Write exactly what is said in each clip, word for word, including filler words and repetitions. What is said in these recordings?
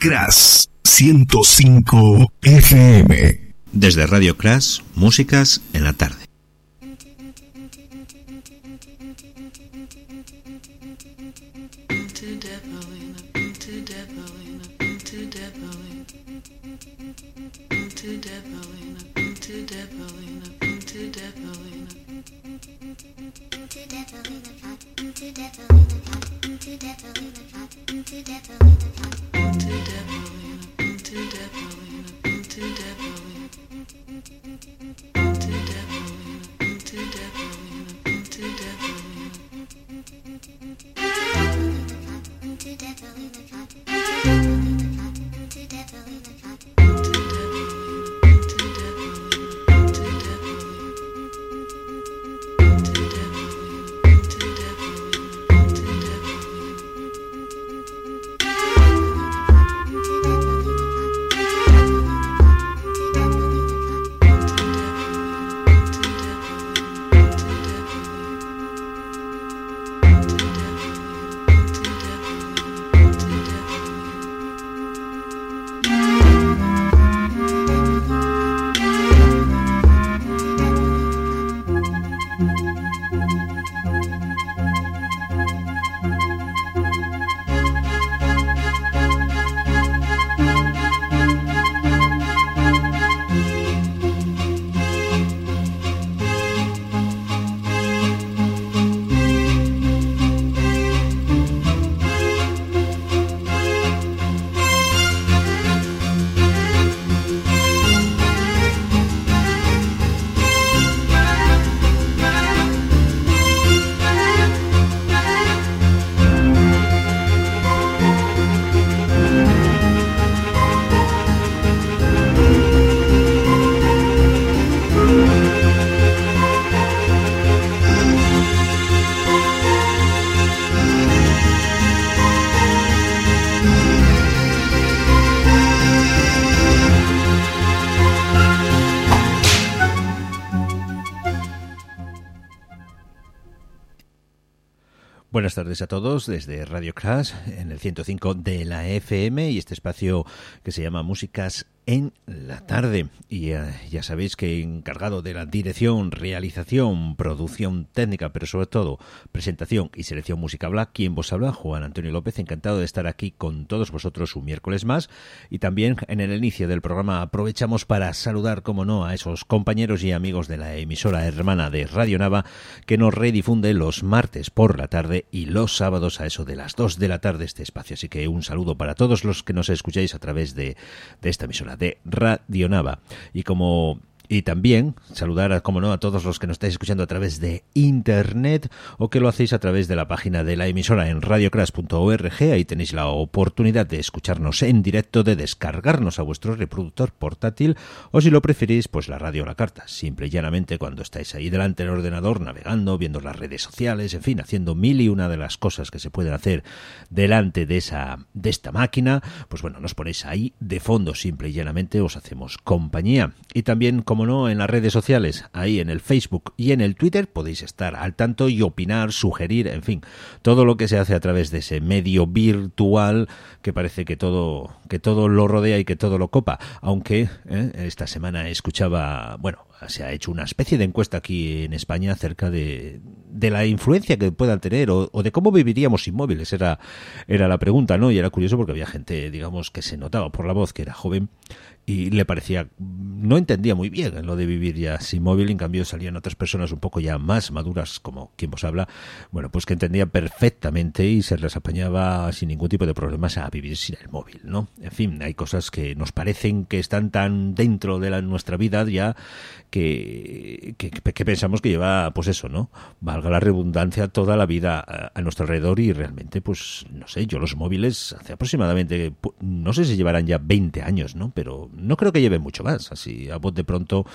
Crash ciento cinco F M. Desde Radio Crash, músicas en la tarde. Buenas tardes a todos desde Radio Crash en el ciento cinco de la F M y este espacio que se llama Músicas en la tarde. Y uh, ya sabéis que encargado de la dirección, realización, producción técnica, pero sobre todo presentación y selección Música Black, quien vos habla, Juan Antonio López, encantado de estar aquí con todos vosotros un miércoles más. Y también en el inicio del programa aprovechamos para saludar, como no, a esos compañeros y amigos de la emisora hermana de Radio Nava que nos redifunde los martes por la tarde y los sábados a eso de las dos de la tarde este espacio. Así que un saludo para todos los que nos escucháis a través de, de esta emisora de Radio Nava. Y como Y también saludar, a, como no, a todos los que nos estáis escuchando a través de internet o que lo hacéis a través de la página de la emisora en radio crash punto org. Ahí tenéis la oportunidad de escucharnos en directo, de descargarnos a vuestro reproductor portátil o, si lo preferís, pues la radio a la carta. Simple y llanamente cuando estáis ahí delante del ordenador navegando, viendo las redes sociales, en fin, haciendo mil y una de las cosas que se pueden hacer delante de esa de esta máquina, pues bueno, nos ponéis ahí de fondo, simple y llanamente os hacemos compañía. Y también, como no, en las redes sociales, ahí en el Facebook y en el Twitter podéis estar al tanto y opinar, sugerir, en fin, todo lo que se hace a través de ese medio virtual que parece que todo que todo lo rodea y que todo lo copa. Aunque eh, esta semana escuchaba, bueno, se ha hecho una especie de encuesta aquí en España acerca de, de la influencia que puedan tener o, o de cómo viviríamos sin móviles, era, era la pregunta, ¿no? Y era curioso porque había gente, digamos, que se notaba por la voz que era joven y le parecía, no entendía muy bien lo de vivir ya sin móvil. En cambio salían otras personas un poco ya más maduras, como quien vos habla, bueno, pues que entendían perfectamente y se les apañaba sin ningún tipo de problemas a vivir sin el móvil, ¿no? En fin, hay cosas que nos parecen que están tan dentro de la, nuestra vida ya que, que, que pensamos que lleva, pues eso, ¿no? Valga la redundancia, toda la vida a, a nuestro alrededor. Y realmente, pues, no sé, yo los móviles hace aproximadamente, no sé si llevarán ya veinte años, ¿no? Pero no creo que lleven mucho más. Así, a vos de pronto,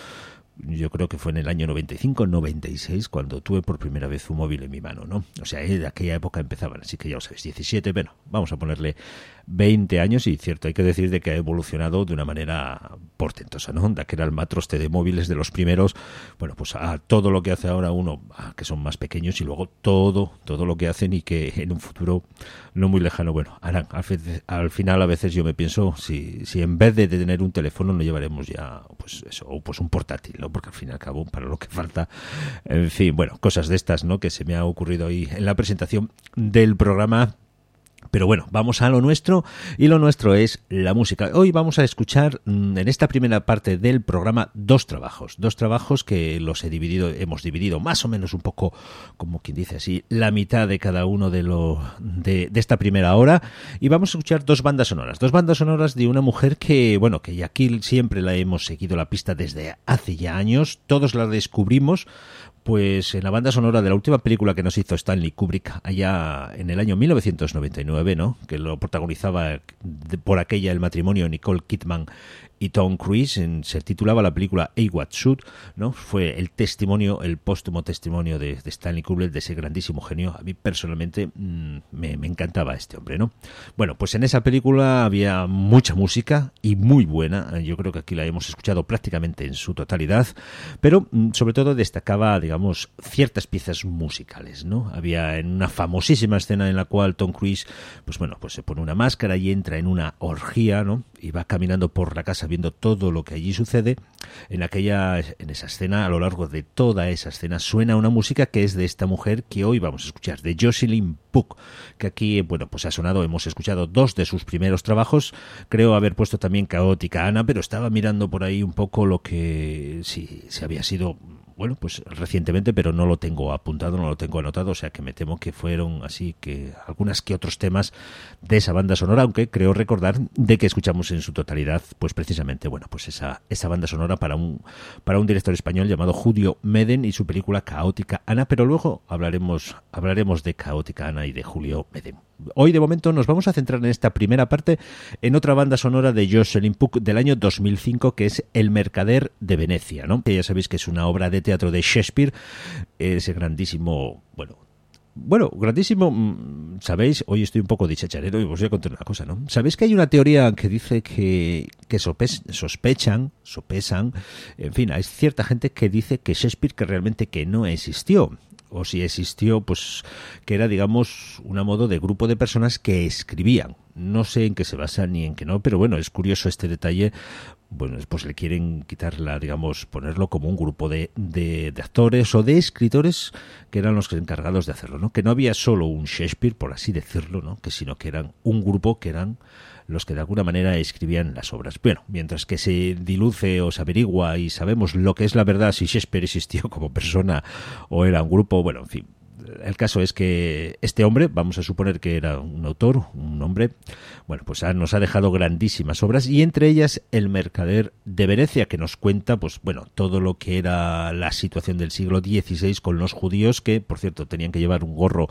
yo creo que fue en el año noventa y cinco, noventa y seis, cuando tuve por primera vez un móvil en mi mano, ¿no? O sea, de aquella época empezaban, así que ya lo sabéis, diecisiete, bueno, vamos a ponerle veinte años, y cierto, hay que decir de que ha evolucionado de una manera portentosa, ¿no? De que era el matroste de móviles de los primeros, bueno, pues a todo lo que hace ahora uno, que son más pequeños, y luego todo, todo lo que hacen y que en un futuro no muy lejano, bueno, harán. Al, al final a veces yo me pienso si, si en vez de tener un teléfono no llevaremos ya, pues eso, o pues un portátil, ¿no? Porque al fin y al cabo, para lo que falta, en fin, bueno, cosas de estas, ¿no? Que se me ha ocurrido ahí en la presentación del programa. Pero bueno, vamos a lo nuestro, y lo nuestro es la música. Hoy vamos a escuchar en esta primera parte del programa dos trabajos, dos trabajos que los he dividido, hemos dividido más o menos un poco, como quien dice así, la mitad de cada uno de lo de, de esta primera hora, y vamos a escuchar dos bandas sonoras, dos bandas sonoras de una mujer que, bueno, que aquí siempre la hemos seguido la pista desde hace ya años, todos la descubrimos pues en la banda sonora de la última película que nos hizo Stanley Kubrick allá en el año mil novecientos noventa y nueve, ¿no? Que lo protagonizaba de, por aquella el matrimonio Nicole Kidman y Tom Cruise, en, se titulaba la película A What Should, ¿no? Fue el testimonio, el póstumo testimonio de, de Stanley Kubrick, de ese grandísimo genio. A mí personalmente mmm, me, me encantaba este hombre, ¿no? Bueno, pues en esa película había mucha música y muy buena. Yo creo que aquí la hemos escuchado prácticamente en su totalidad, pero mmm, sobre todo destacaba, digamos, ciertas piezas musicales, ¿no? Había en una famosísima escena en la cual Tom Cruise, pues bueno, pues se pone una máscara y entra en una orgía, ¿no? Y va caminando por la casa viendo todo lo que allí sucede. En aquella, en esa escena, a lo largo de toda esa escena, suena una música que es de esta mujer que hoy vamos a escuchar, de Jocelyn Puck, que aquí, bueno, pues ha sonado, hemos escuchado dos de sus primeros trabajos, creo haber puesto también Caótica Ana, pero estaba mirando por ahí un poco lo que, si, si había sido, bueno, pues recientemente, pero no lo tengo apuntado, no lo tengo anotado, o sea que me temo que fueron así que algunas que otros temas de esa banda sonora, aunque creo recordar de que escuchamos en su totalidad, pues precisamente, bueno, pues esa, esa banda sonora para un, para un director español llamado Julio Meden y su película Caótica Ana, pero luego hablaremos, hablaremos de Caótica Ana y de Julio Meden. Hoy de momento nos vamos a centrar en esta primera parte en otra banda sonora de Jocelyn Puck del año dos mil cinco, que es El Mercader de Venecia, ¿no? Que ya sabéis que es una obra de teatro de Shakespeare, ese grandísimo, bueno, bueno, grandísimo, ¿sabéis? Hoy estoy un poco dicharachero y os voy a contar una cosa, ¿no? ¿Sabéis que hay una teoría que dice que, que sopes, sospechan, sopesan, en fin, hay cierta gente que dice que Shakespeare que realmente que no existió? O si existió, pues que era, digamos, un modo de grupo de personas que escribían. No sé en qué se basa ni en qué no, pero bueno, es curioso este detalle. Bueno, pues le quieren quitarla, digamos, ponerlo como un grupo de, de, de actores o de escritores que eran los encargados de hacerlo, ¿no? Que no había solo un Shakespeare, por así decirlo, ¿no? Que sino que eran un grupo que eran los que de alguna manera escribían las obras. Bueno, mientras que se diluce o se averigua y sabemos lo que es la verdad, si Shakespeare existió como persona o era un grupo, bueno, en fin. El caso es que este hombre, vamos a suponer que era un autor, un hombre, bueno, pues nos ha dejado grandísimas obras y entre ellas El Mercader de Venecia, que nos cuenta, pues bueno, todo lo que era la situación del siglo dieciséis con los judíos, que, por cierto, tenían que llevar un gorro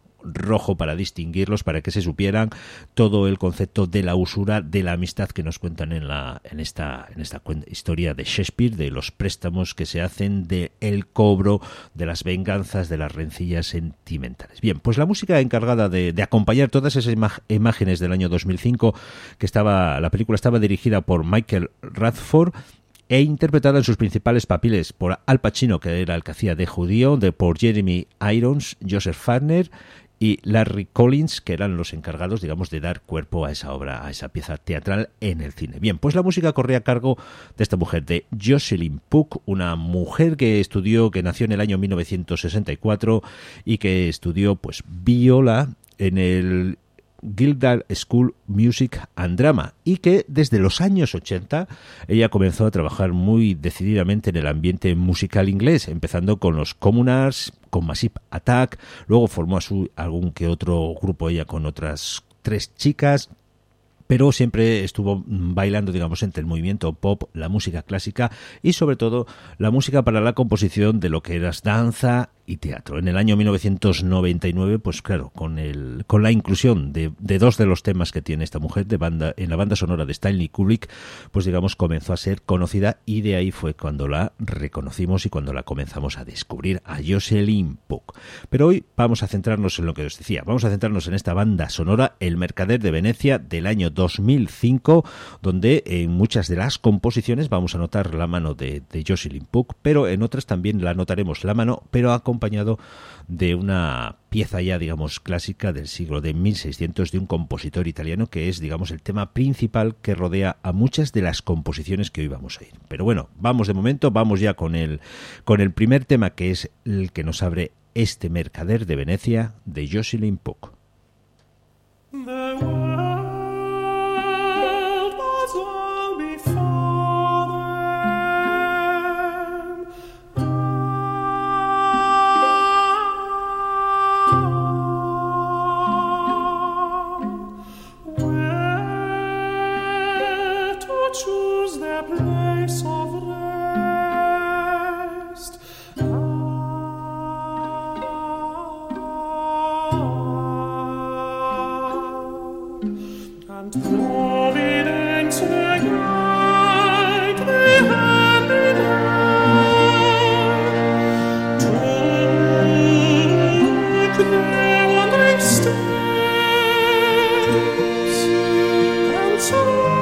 rojo para distinguirlos, para que se supieran todo el concepto de la usura, de la amistad que nos cuentan en la en esta en esta historia de Shakespeare, de los préstamos que se hacen, de el cobro, de las venganzas, de las rencillas sentimentales. Bien, pues la música encargada de, de acompañar todas esas ima- imágenes del año dos mil cinco, que estaba la película estaba dirigida por Michael Radford e interpretada en sus principales papeles por Al Pacino, que era el que hacía de judío, de por Jeremy Irons, Joseph Farner y Larry Collins, que eran los encargados, digamos, de dar cuerpo a esa obra, a esa pieza teatral en el cine. Bien, pues la música corría a cargo de esta mujer, de Jocelyn Puck, una mujer que estudió, que nació en el año mil novecientos sesenta y cuatro y que estudió, pues, viola en el Guildhall School Music and Drama y que desde los años ochenta ella comenzó a trabajar muy decididamente en el ambiente musical inglés, empezando con los Communards, con Massive Attack, luego formó a su algún que otro grupo ella con otras tres chicas, pero siempre estuvo bailando, digamos, entre el movimiento pop, la música clásica y sobre todo la música para la composición de lo que era danza y teatro. En el año mil novecientos noventa y nueve, pues claro, con el con la inclusión de, de dos de los temas que tiene esta mujer de banda en la banda sonora de Stanley Kubrick, pues digamos comenzó a ser conocida, y de ahí fue cuando la reconocimos y cuando la comenzamos a descubrir, a Jocelyn Puck. Pero hoy vamos a centrarnos en lo que os decía, vamos a centrarnos en esta banda sonora, El Mercader de Venecia, del año dos mil cinco, donde en muchas de las composiciones vamos a notar la mano de, de Jocelyn Puck, pero en otras también la notaremos la mano, pero acompañada acompañado de una pieza ya, digamos, clásica del siglo de mil seiscientos de un compositor italiano, que es, digamos, el tema principal que rodea a muchas de las composiciones que hoy vamos a ir. Pero bueno, vamos de momento, vamos ya con el, con el primer tema, que es el que nos abre este Mercader de Venecia, de Jocelyn Puck. Choose their place of rest. And Providence may guide thee hand in hand. Took their wandering steps, and so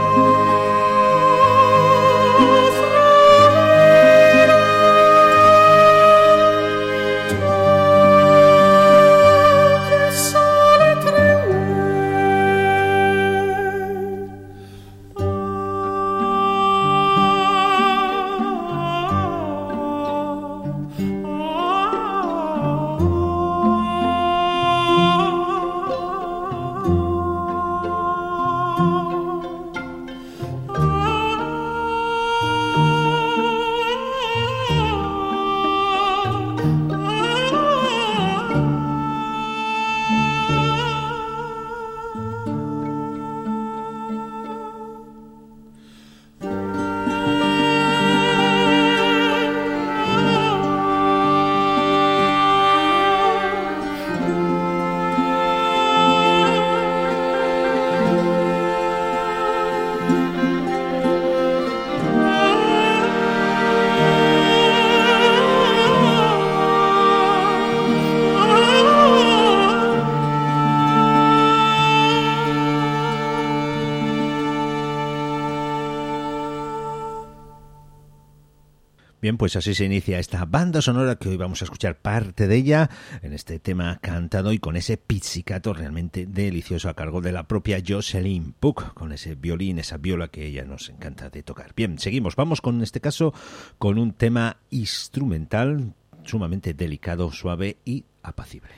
Bien, pues así se inicia esta banda sonora que hoy vamos a escuchar parte de ella en este tema cantado y con ese pizzicato realmente delicioso a cargo de la propia Jocelyn Puck, con ese violín, esa viola que ella nos encanta de tocar. Bien, seguimos, vamos con en este caso con un tema instrumental sumamente delicado, suave y apacible.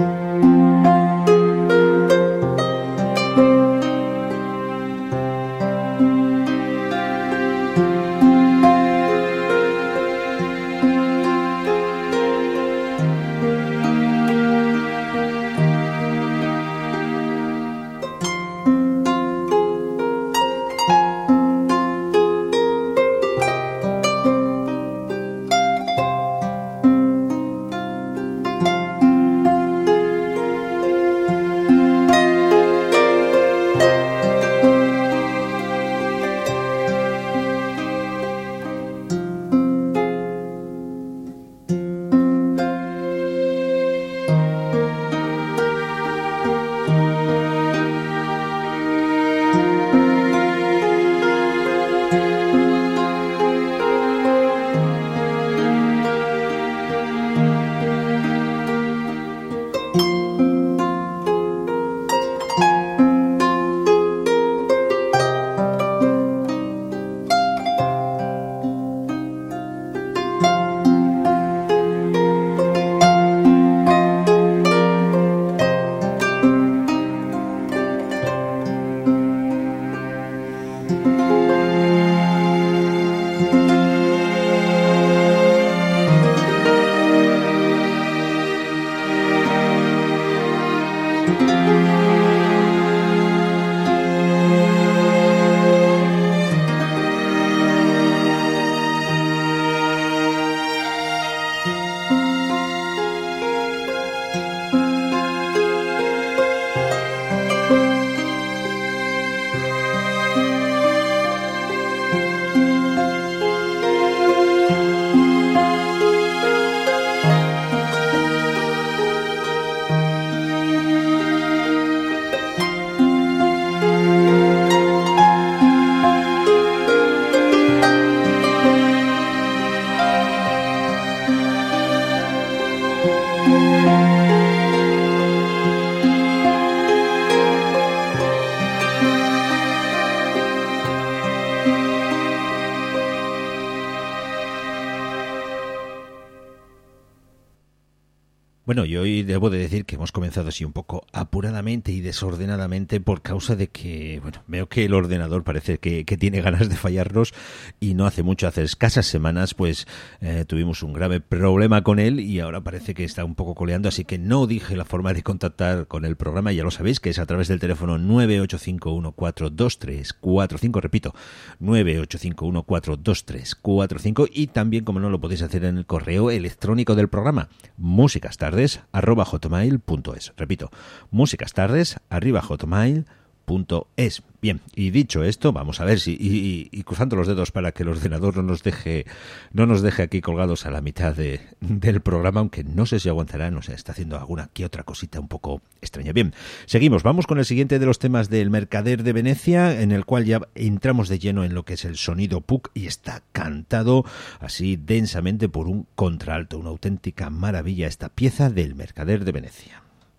Thank Bueno, y hoy debo de decir que hemos comenzado así un poco apuradamente y desordenadamente por causa de que, bueno, veo que el ordenador parece que, que tiene ganas de fallarnos y no hace mucho, hace escasas semanas, pues eh, tuvimos un grave problema con él y ahora parece que está un poco coleando, así que no dije la forma de contactar con el programa, ya lo sabéis, que es a través del teléfono nueve ocho cinco uno cuatro dos tres cuatro cinco, repito, nueve ocho cinco uno cuatro dos tres cuatro cinco, y también, como no, lo podéis hacer en el correo electrónico del programa, musicastardes arroba hotmail punto es. Repito, musicastardes arroba hotmail punto es. Bien, y dicho esto, vamos a ver si y, y, y cruzando los dedos para que el ordenador no nos deje no nos deje aquí colgados a la mitad de, del programa, aunque no sé si aguantará, no sé, está haciendo alguna que otra cosita un poco extraña. Bien, seguimos, vamos con el siguiente de los temas del Mercader de Venecia, en el cual ya entramos de lleno en lo que es el sonido Puch y está cantado así densamente por un contralto, una auténtica maravilla esta pieza del Mercader de Venecia.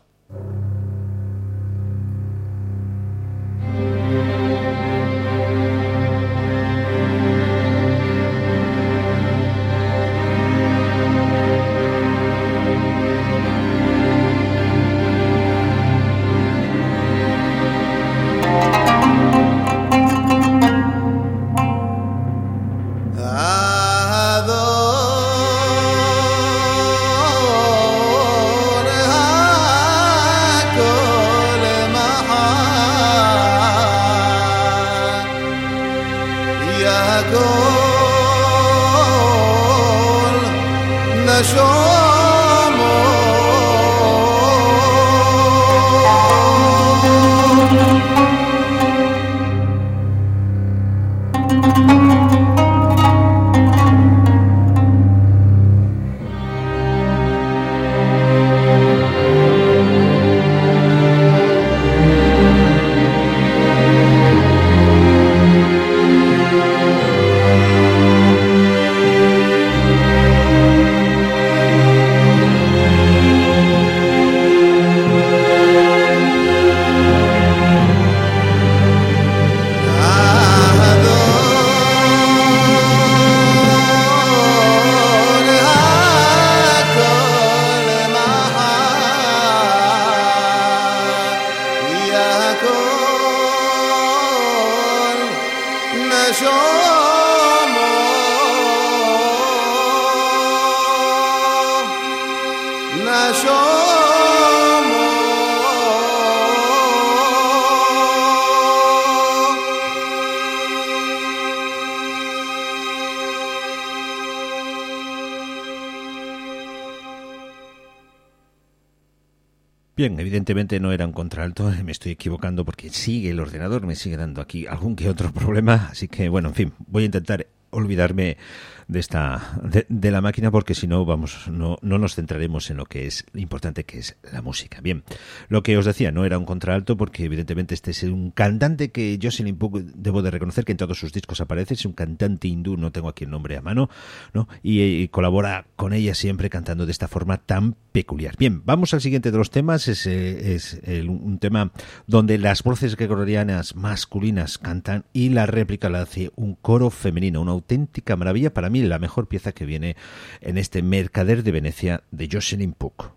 Bien, evidentemente no era un contralto, me estoy equivocando porque sigue el ordenador, me sigue dando aquí algún que otro problema, así que bueno, en fin, voy a intentar olvidarme de esta de, de la máquina, porque si no vamos no no nos centraremos en lo que es importante, que es la música. Bien, lo que os decía, no era un contralto porque evidentemente este es un cantante que Jocelyn Puch, debo de reconocer que en todos sus discos aparece, es un cantante hindú, no tengo aquí el nombre a mano, ¿no? Y, y colabora con ella siempre cantando de esta forma tan peculiar. Bien, vamos al siguiente de los temas, es, es el, un tema donde las voces gregorianas masculinas cantan y la réplica la hace un coro femenino, una auténtica maravilla, para mí la mejor pieza que viene en este Mercader de Venecia de Jocelyn Puch.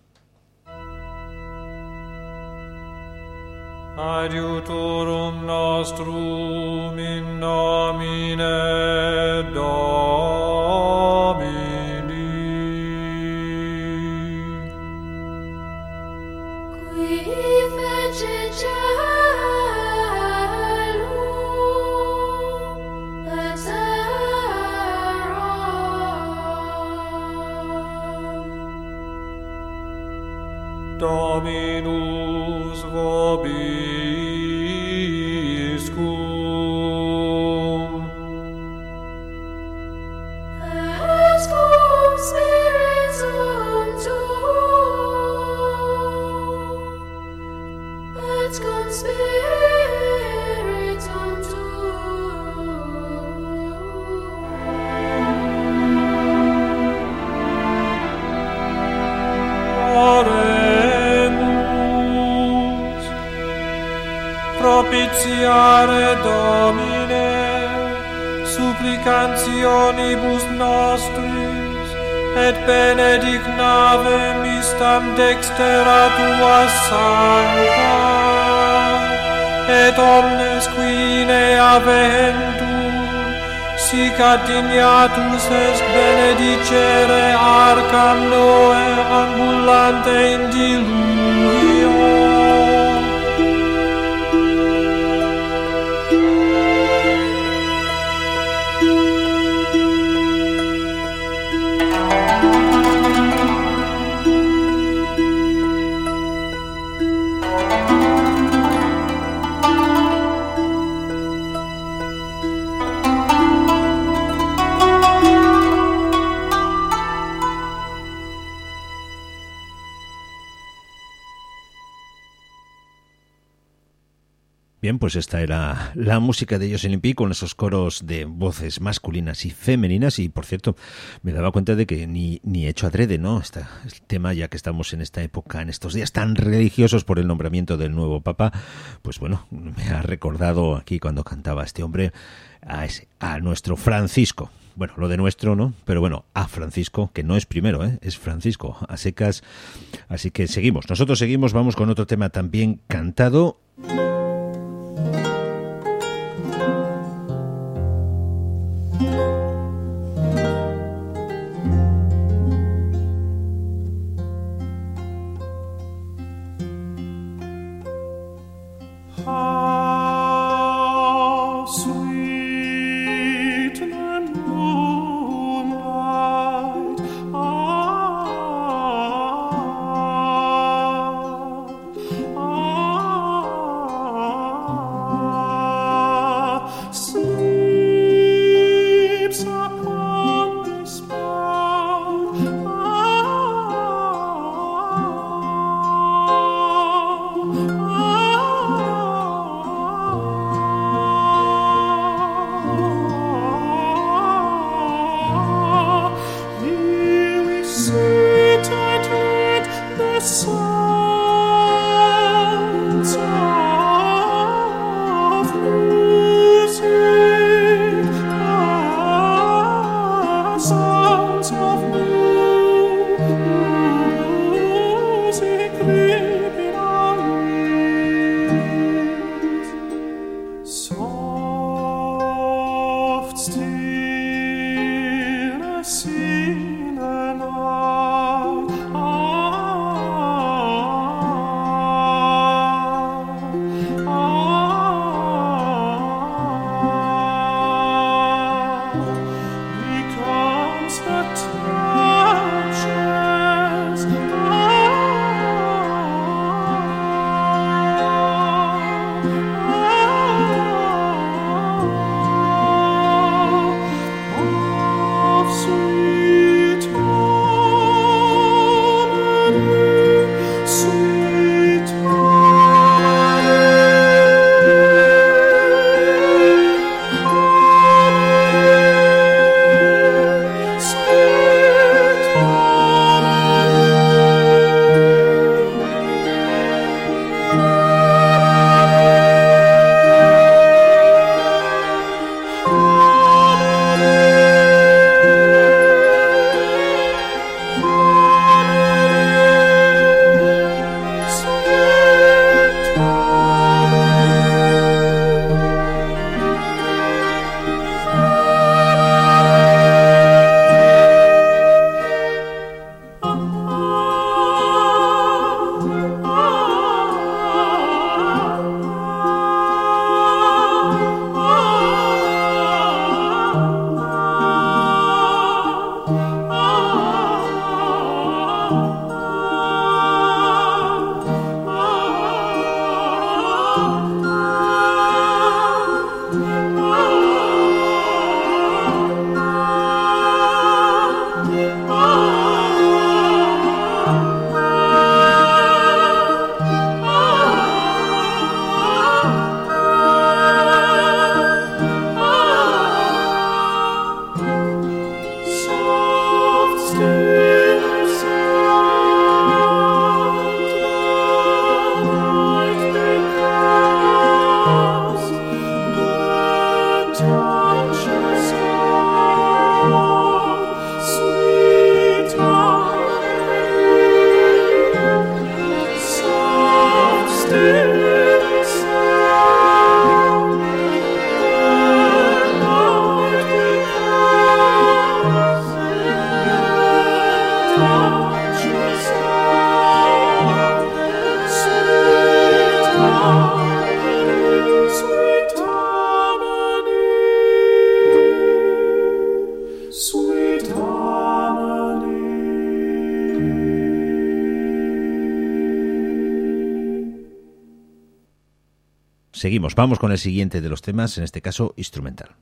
Adiutorum nostrum in nomine Domini, qui fece cielo et terra, Dominus vobiscum, et cum spiritum tuo, et cum spiritum tuo. Oremus, propitiare Domine, supplicantionibus nostris, et benedicnavem istam dextera tua sancta, et omnes qui in ea ventur, sic addignatus est benedicere arcam Noe ambulante in diluvio. Bien, pues esta era la música de Jocelyn Pi con esos coros de voces masculinas y femeninas. Y, por cierto, me daba cuenta de que ni, ni he hecho adrede, ¿no? Este el tema, ya que estamos en esta época, en estos días tan religiosos por el nombramiento del nuevo Papa, pues bueno, me ha recordado aquí cuando cantaba este hombre a, ese, a nuestro Francisco. Bueno, lo de nuestro, ¿no? Pero bueno, a Francisco, que no es primero, ¿eh? Es Francisco, a secas. Así que seguimos. Nosotros seguimos, vamos con otro tema también cantado. Sweet seguimos, vamos con el siguiente de los temas, en este caso instrumental.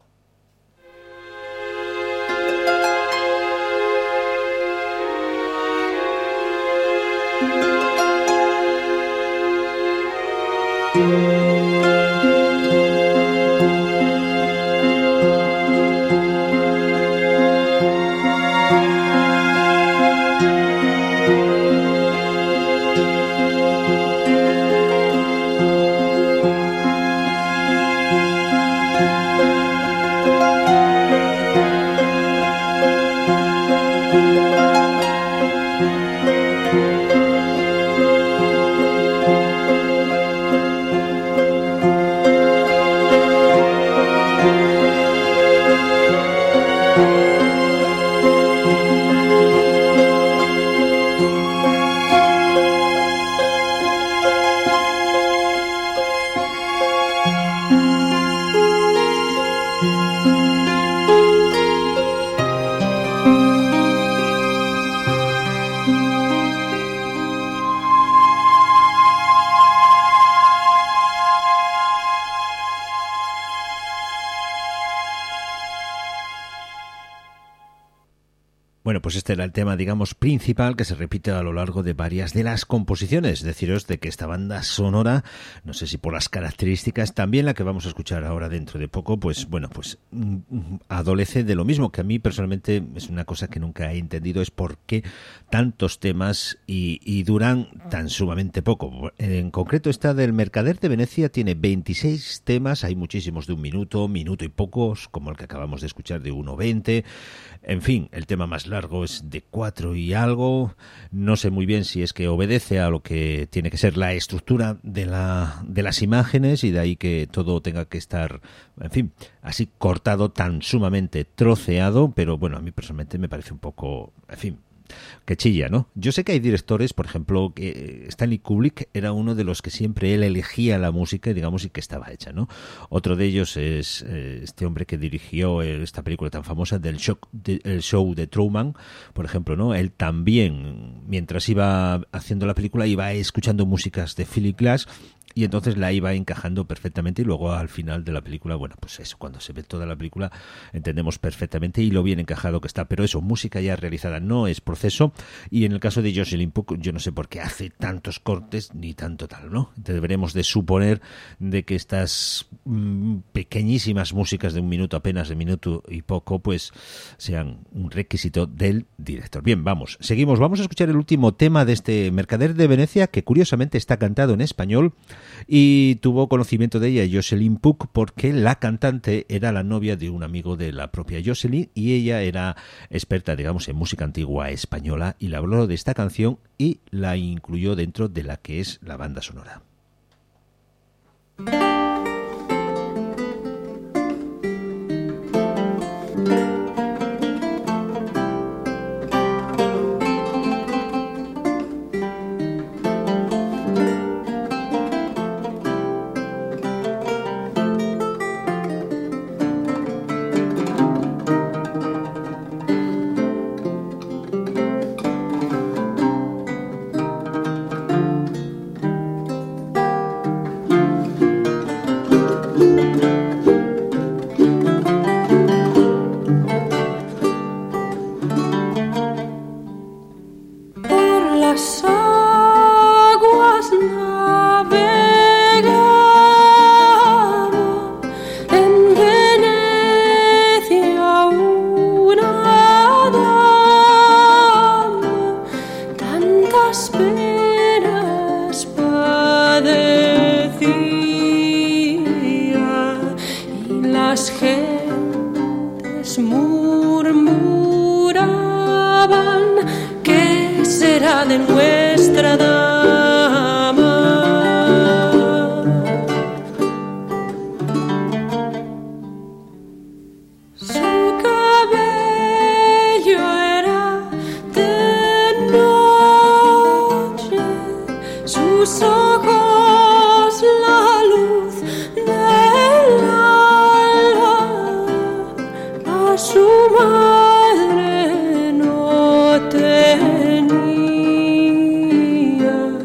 Bueno, pues este era el tema, digamos, principal que se repite a lo largo de varias de las composiciones. Deciros de que esta banda sonora, no sé si por las características, también la que vamos a escuchar ahora dentro de poco, pues bueno, pues adolece de lo mismo, que a mí personalmente es una cosa que nunca he entendido, es por qué tantos temas y, y duran tan sumamente poco. En concreto, esta del Mercader de Venecia tiene veintiséis temas, hay muchísimos de un minuto, minuto y pocos, como el que acabamos de escuchar de uno veinte. En fin, el tema más largo es de cuatro y algo. No sé muy bien si es que obedece a lo que tiene que ser la estructura de la de las imágenes y de ahí que todo tenga que estar, en fin, así cortado, tan sumamente troceado, pero bueno, a mí personalmente me parece un poco, en fin, que chilla, ¿no? Yo sé que hay directores, por ejemplo, que Stanley Kubrick era uno de los que siempre él elegía la música, digamos, y que estaba hecha, ¿no? Otro de ellos es eh, este hombre que dirigió esta película tan famosa del show de, el show de Truman, por ejemplo, ¿no? Él también, mientras iba haciendo la película, iba escuchando músicas de Philip Glass y entonces la iba encajando perfectamente y luego al final de la película, bueno, pues eso, cuando se ve toda la película entendemos perfectamente y lo bien encajado que está, pero eso, música ya realizada no es proceso. Y en el caso de Jocelyn Puck, yo no sé por qué hace tantos cortes ni tanto tal, ¿no? Deberemos de suponer de que estas mmm, pequeñísimas músicas de un minuto apenas, de minuto y poco, pues sean un requisito del director. Bien, vamos, seguimos, vamos a escuchar el último tema de este Mercader de Venecia, que curiosamente está cantado en español y tuvo conocimiento de ella Jocelyn Puck porque la cantante era la novia de un amigo de la propia Jocelyn y ella era experta, digamos, en música antigua española y le habló de esta canción y la incluyó dentro de la que es la banda sonora. Tenía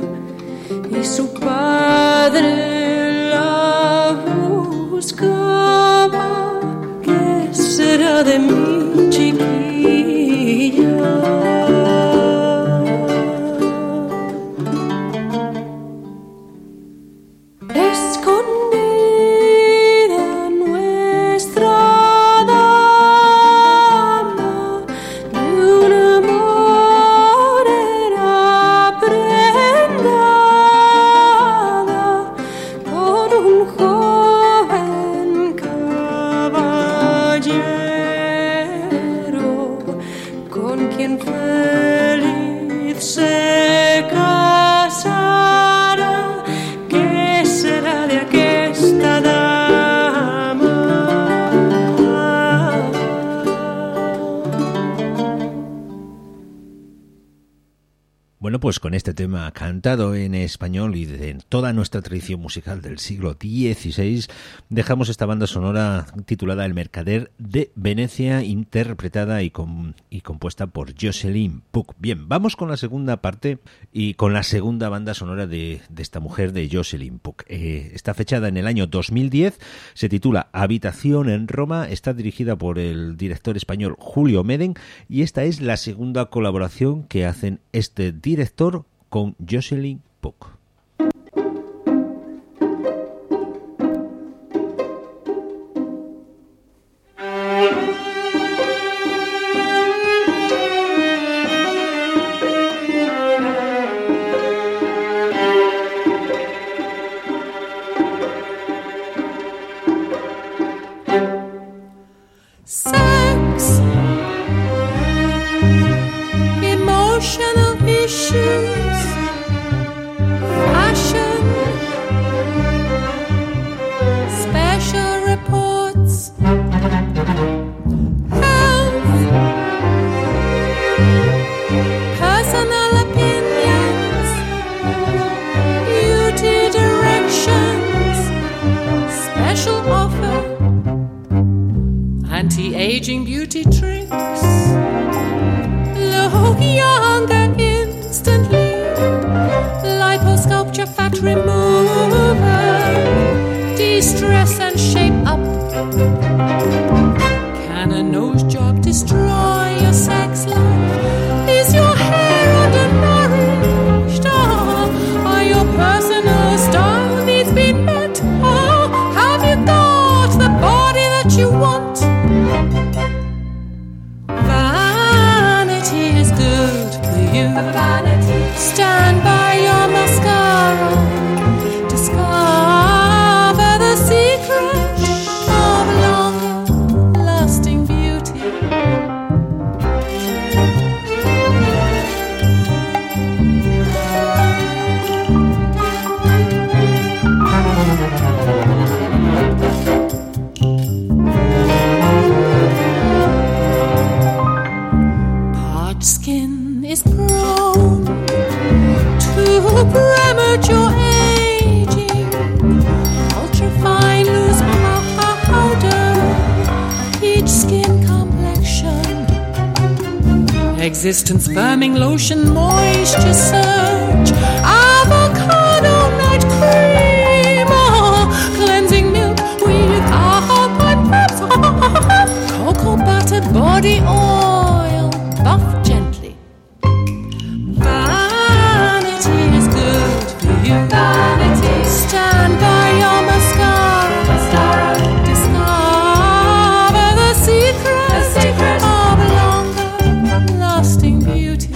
con quien feliz se casará, ¿qué será de aquesta dama? Bueno, pues con este tema cantado en español y de toda nuestra tradición musical del siglo dieciséis, dejamos esta banda sonora titulada El Mercader de Venecia, interpretada y, com- y compuesta por Jocelyn Puck. Bien, vamos con la segunda parte y con la segunda banda sonora de, de esta mujer, de Jocelyn Puck. Eh, está fechada en el año dos mil diez, se titula Habitación en Roma, está dirigida por el director español Julio Meden y esta es la segunda colaboración que hacen este director director con Jocelyn Puck. Sex, emotional issues, fashion, special reports, health, personal opinions, beauty directions, special offer, anti-aging beauty tricks, look younger instantly, liposculpture, fat remover, de-stress and shape up. Can a nose job destroy your sex life? Is your hair undernourished? Oh, are your personal style needs been met? Oh, have you got the body that you want? Vanity is good for you. Vanity. Stand by your mascara. Discover the secret of long-lasting beauty. Parched skin is prone to premature aging. Ultrafine loose powder, peach skin complexion, existence firming lotion, moisture surge, avocado night cream, oh, cleansing milk with alpine peps, cocoa butter body oil, buff gently. Vanity is good for you. Vanity. Stand by your mascara. Mascara. Discover the secret, the secret of longer lasting beauty.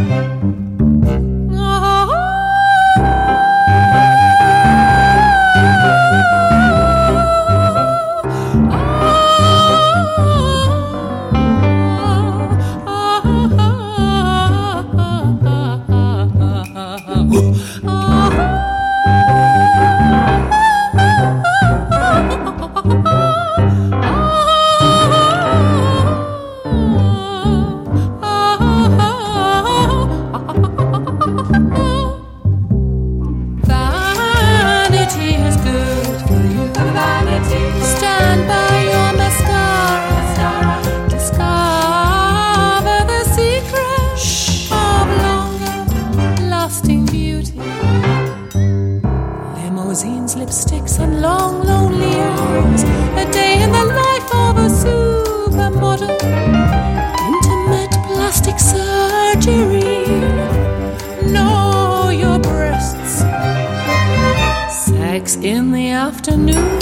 Oh. Vanity is good for you. Vanity. Stand by your mascara. Discover the secret of longer lasting beauty. Limousines, lipsticks, and long, lonely hours. A day in the life of a supermodel. Intimate plastic surgery. Know your breasts. Sex in the afternoon.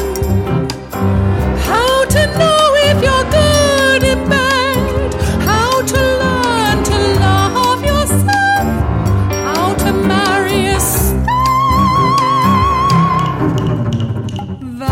How to know if you're good in bed. How to learn to love yourself. How to marry a star.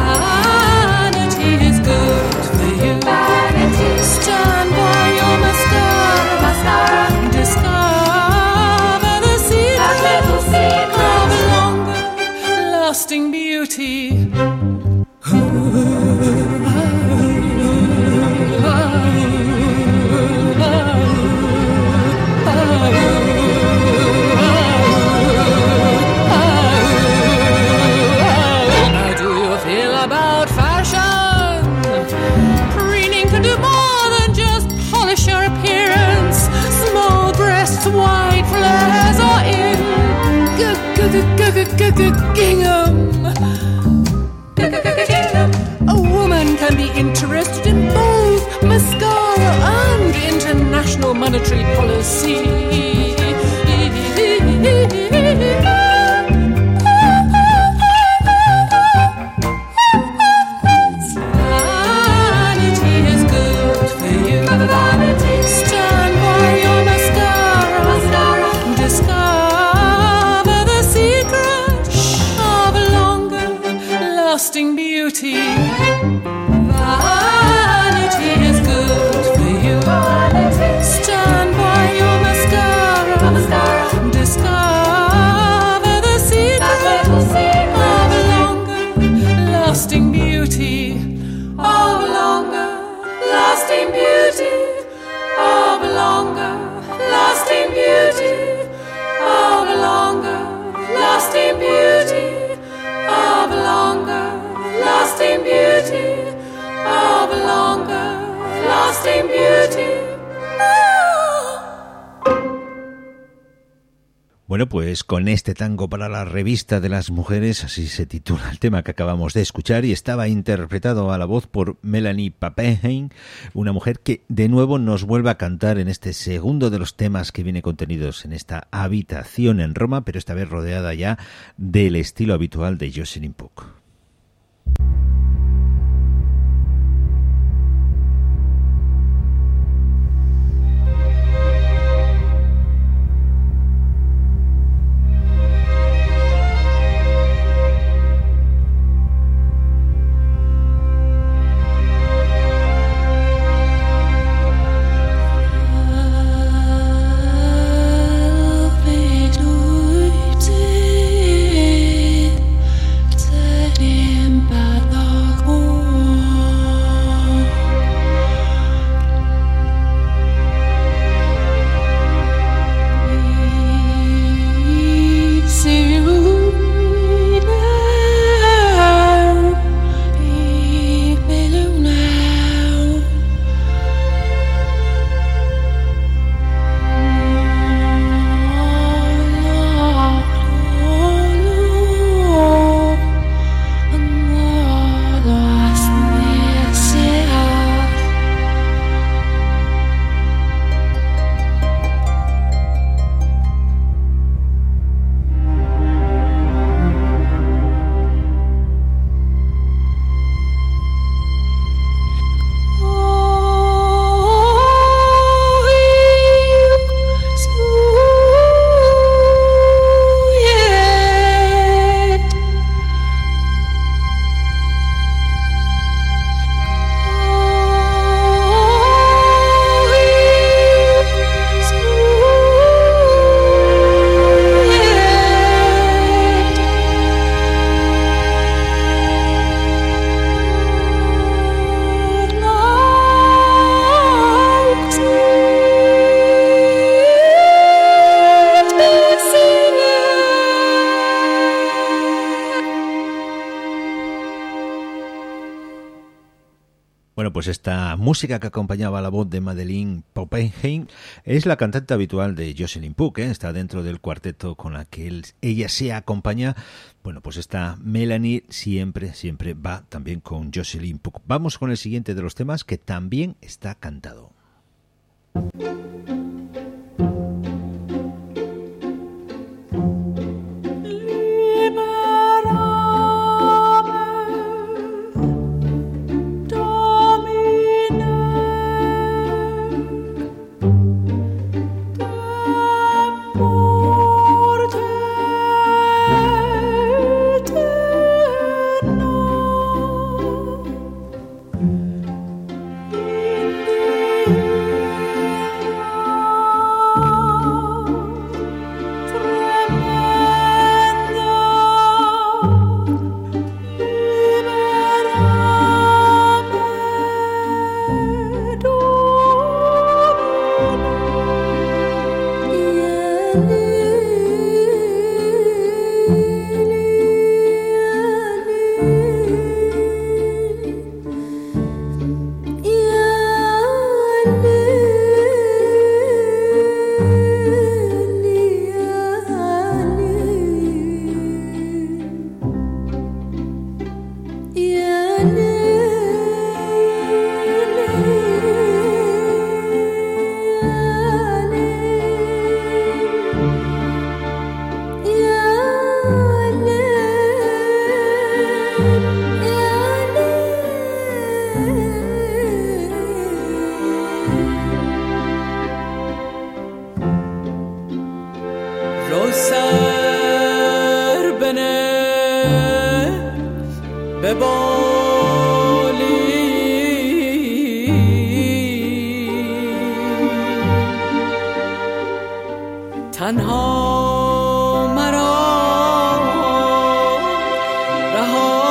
white flares are in gingham. A woman can be interested in both mascara and international monetary policy. Lasting beauty. Vanity is good for you. Stand by your mascara. mascara. Discover the secret of longer lasting beauty. Of longer lasting beauty. Of longer lasting beauty. Of longer lasting beauty. Of longer lasting beauty, of longer lasting beauty. Bueno, pues con este tango para la revista de las mujeres, así se titula el tema que acabamos de escuchar, y estaba interpretado a la voz por Melanie Pappenheim, una mujer que de nuevo nos vuelve a cantar en este segundo de los temas que viene contenidos en esta habitación en Roma, pero esta vez rodeada ya del estilo habitual de Jocelyn Puck. Bueno, pues esta música que acompañaba la voz de Madeleine Pappenheim es la cantante habitual de Jocelyn Puck, ¿eh? Está dentro del cuarteto con la que él, ella se acompaña. Bueno, pues esta Melanie siempre, siempre va también con Jocelyn Puck. Vamos con el siguiente de los temas que también está cantado. Yeah. سر بنه به بالی تنها مرا رها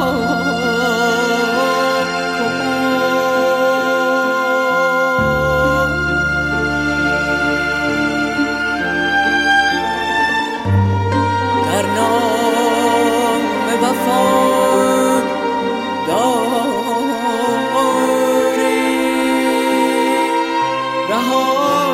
در نام وفا داری رها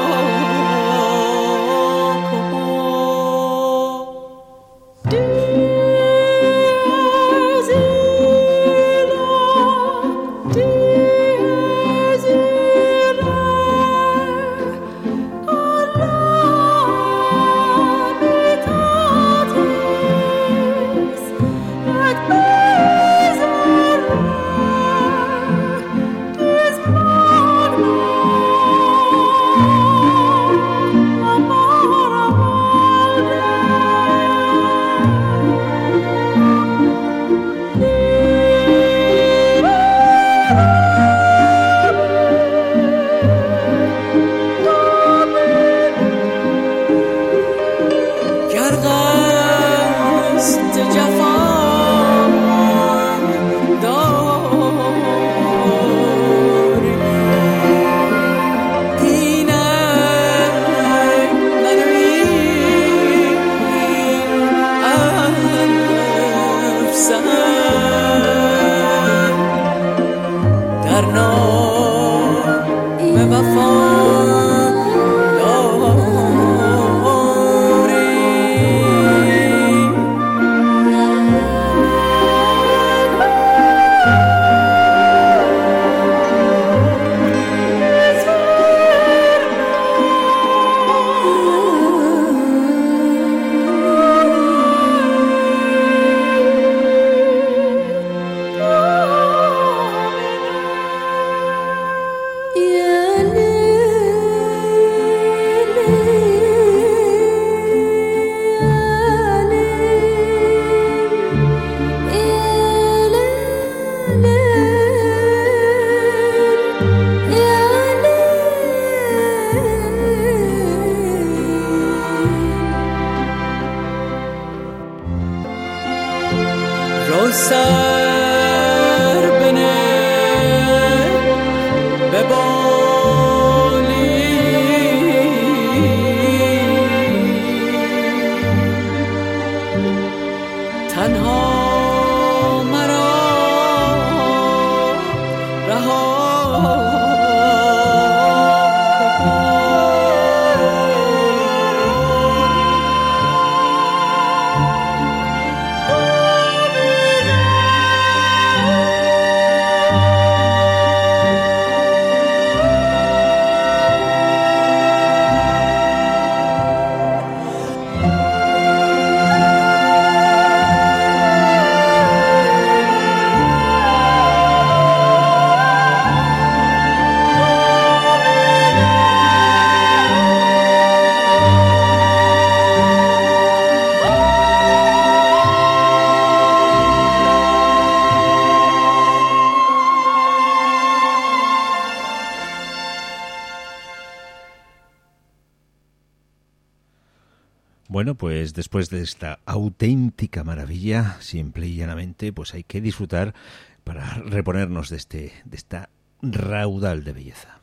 Bueno, pues después de esta auténtica maravilla, simple y llanamente, pues hay que disfrutar para reponernos de este, de esta raudal de belleza.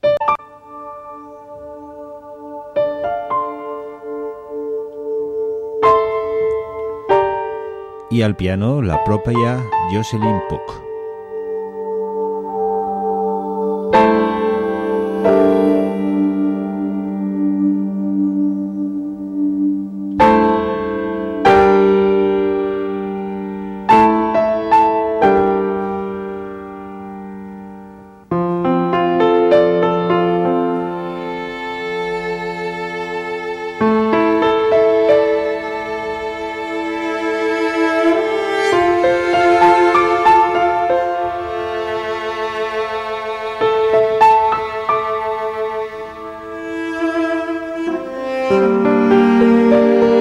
Y al piano, la propia Jocelyn Puck. Thank you.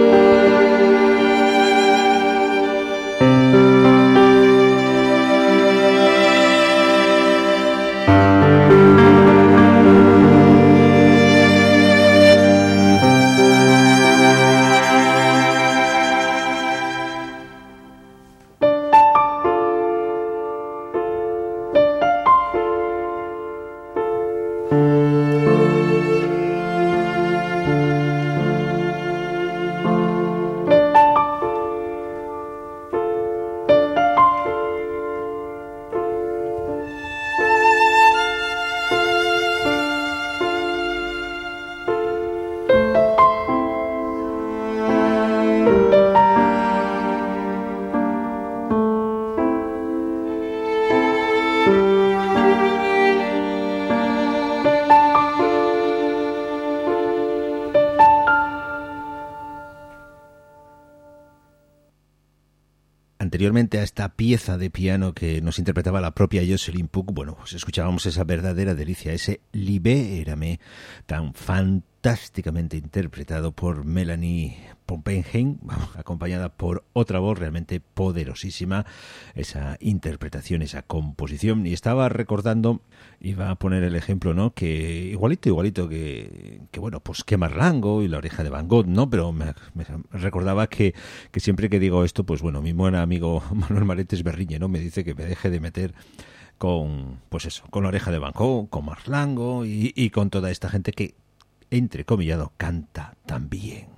anteriormente a esta pieza de piano que nos interpretaba la propia Jocelyn Puck, bueno, pues escuchábamos esa verdadera delicia, ese Libérame tan fantásticamente interpretado por Melanie Poppenheim, acompañada por otra voz realmente poderosísima, esa interpretación, esa composición. Y estaba recordando, iba a poner el ejemplo, ¿no? Que igualito, igualito que, que bueno, pues que Marlango y La oreja de Van Gogh, ¿no? Pero me, me recordaba que, que siempre que digo esto, pues bueno, mi buen amigo Manuel Maretes Berriñe, ¿no? Me dice que me deje de meter con, pues eso, con La oreja de Van Gogh, con Marlango y, y con toda esta gente que, entrecomillado, canta también.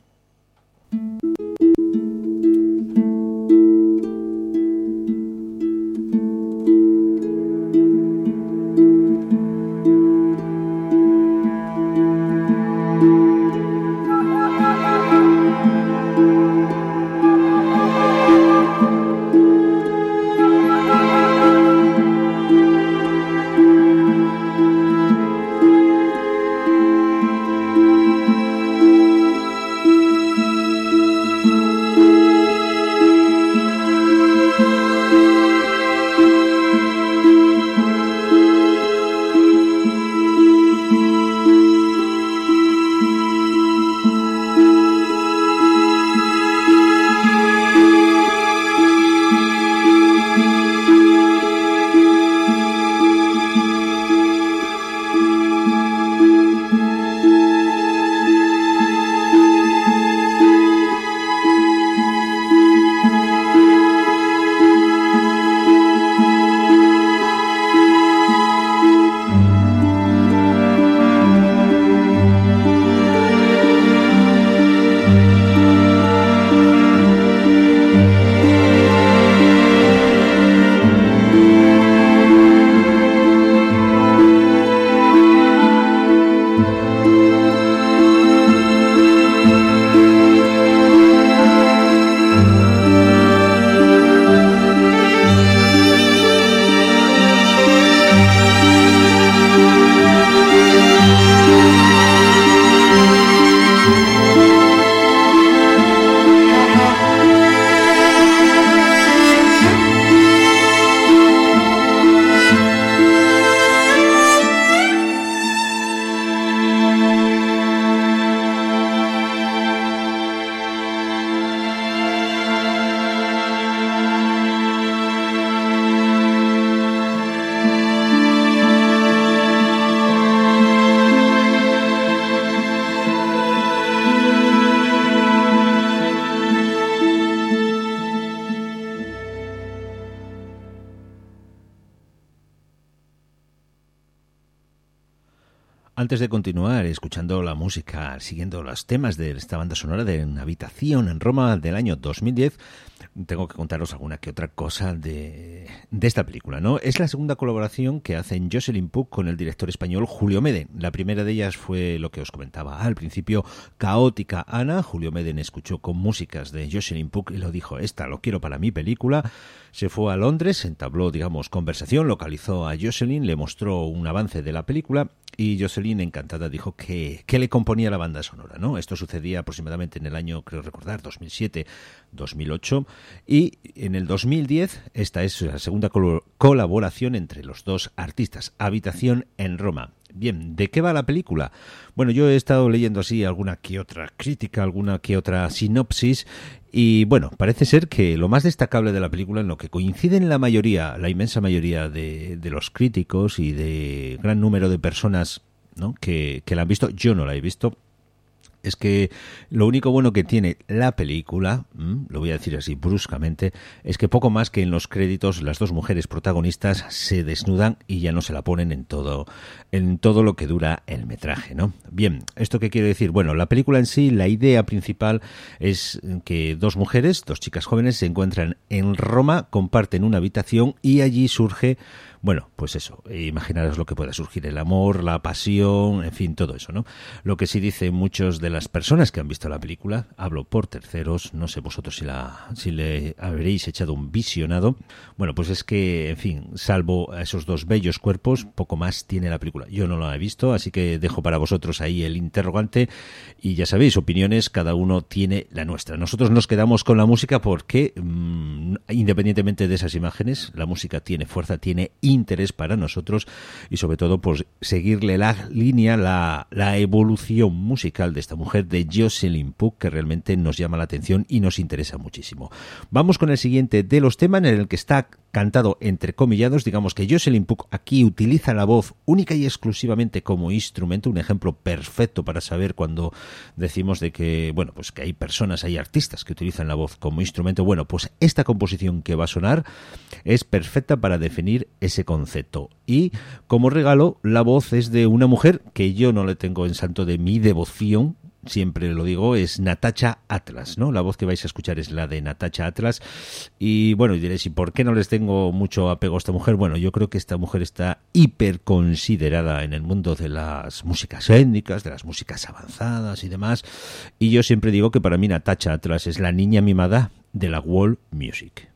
Antes de continuar escuchando la música, siguiendo los temas de esta banda sonora de Una habitación en Roma del año dos mil diez, tengo que contaros alguna que otra cosa de, de esta película, ¿no? Es la segunda colaboración que hacen Jocelyn Puck con el director español Julio Meden. La primera de ellas fue lo que os comentaba al principio, Caótica Ana. Julio Meden escuchó con músicas de Jocelyn Puck y lo dijo, esta lo quiero para mi película. Se fue a Londres, entabló, digamos, conversación, localizó a Jocelyn, le mostró un avance de la película y Jocelyn, encantada, dijo que, que le componía la banda sonora, ¿no? Esto sucedía aproximadamente en el año, creo recordar, dos mil siete, dos mil ocho, y en el dos mil diez esta es la segunda col- colaboración entre los dos artistas, Habitación en Roma. Bien, ¿de qué va la película? Bueno, yo he estado leyendo así alguna que otra crítica, alguna que otra sinopsis, y bueno, parece ser que lo más destacable de la película, en lo que coinciden la mayoría, la inmensa mayoría de, de los críticos y de gran número de personas, ¿no?, que, que la han visto, yo no la he visto, es que lo único bueno que tiene la película, lo voy a decir así bruscamente, es que poco más que en los créditos las dos mujeres protagonistas se desnudan y ya no se la ponen en todo, en todo lo que dura el metraje, ¿no? Bien, ¿esto qué quiere decir? Bueno, la película en sí, la idea principal es que dos mujeres, dos chicas jóvenes, se encuentran en Roma, comparten una habitación y allí surge, bueno, pues eso, imaginaros lo que pueda surgir, el amor, la pasión, en fin, todo eso, ¿no? Lo que sí dicen muchos de las personas que han visto la película, hablo por terceros, no sé vosotros si la si le habréis echado un visionado, bueno, pues es que, en fin, salvo a esos dos bellos cuerpos, poco más tiene la película. Yo no la he visto, así que dejo para vosotros ahí el interrogante y ya sabéis, opiniones, cada uno tiene la nuestra. Nosotros nos quedamos con la música porque, mmm, independientemente de esas imágenes, la música tiene fuerza, tiene interés para nosotros y sobre todo por seguirle la línea, la, la evolución musical de esta mujer, de Jocelyn Puck, que realmente nos llama la atención y nos interesa muchísimo. Vamos con el siguiente de los temas, en el que está cantado entre comillados. Digamos que Jocelyn Puck aquí utiliza la voz única y exclusivamente como instrumento, un ejemplo perfecto para saber cuando decimos de que, bueno, pues que hay personas, hay artistas que utilizan la voz como instrumento. Bueno, pues esta composición que va a sonar es perfecta para definir ese concepto. Y como regalo, la voz es de una mujer que yo no le tengo en santo de mi devoción, siempre lo digo, es Natasha Atlas, ¿no? La voz que vais a escuchar es la de Natasha Atlas. Y bueno, y diréis, ¿y por qué no les tengo mucho apego a esta mujer? Bueno, yo creo que esta mujer está hiper considerada en el mundo de las músicas étnicas, de las músicas avanzadas y demás. Y yo siempre digo que para mí Natasha Atlas es la niña mimada de la world music.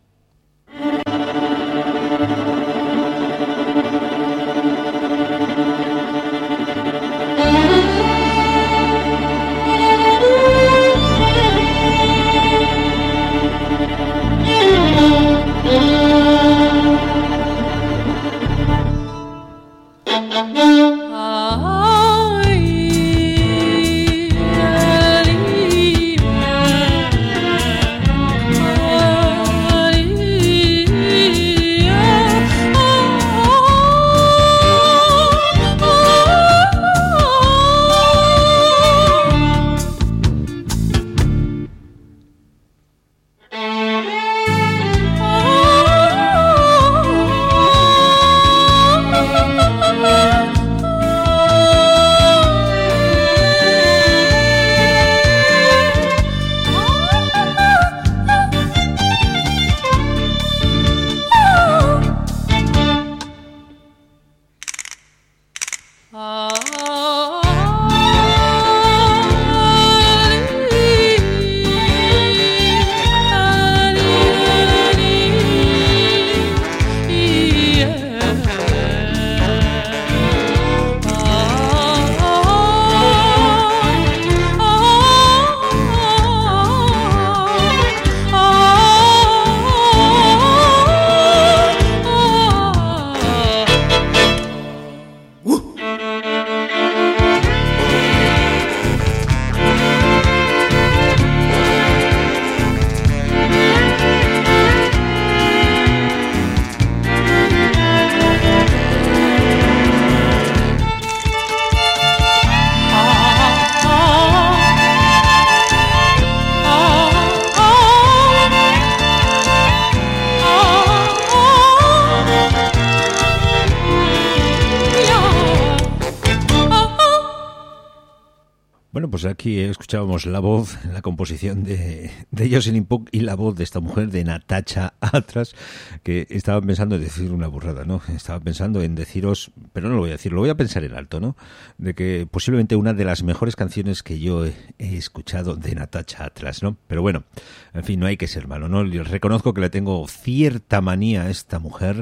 Pues aquí escuchábamos la voz, la composición de, de Jocelyn Puck y la voz de esta mujer, de Natasha Atlas, que estaba pensando en decir una burrada, ¿no? Estaba pensando en deciros, pero no lo voy a decir, lo voy a pensar en alto, ¿no? De que posiblemente una de las mejores canciones que yo he, he escuchado de Natasha Atlas, ¿no? Pero bueno, en fin, no hay que ser malo, ¿no? Yo reconozco que le tengo cierta manía a esta mujer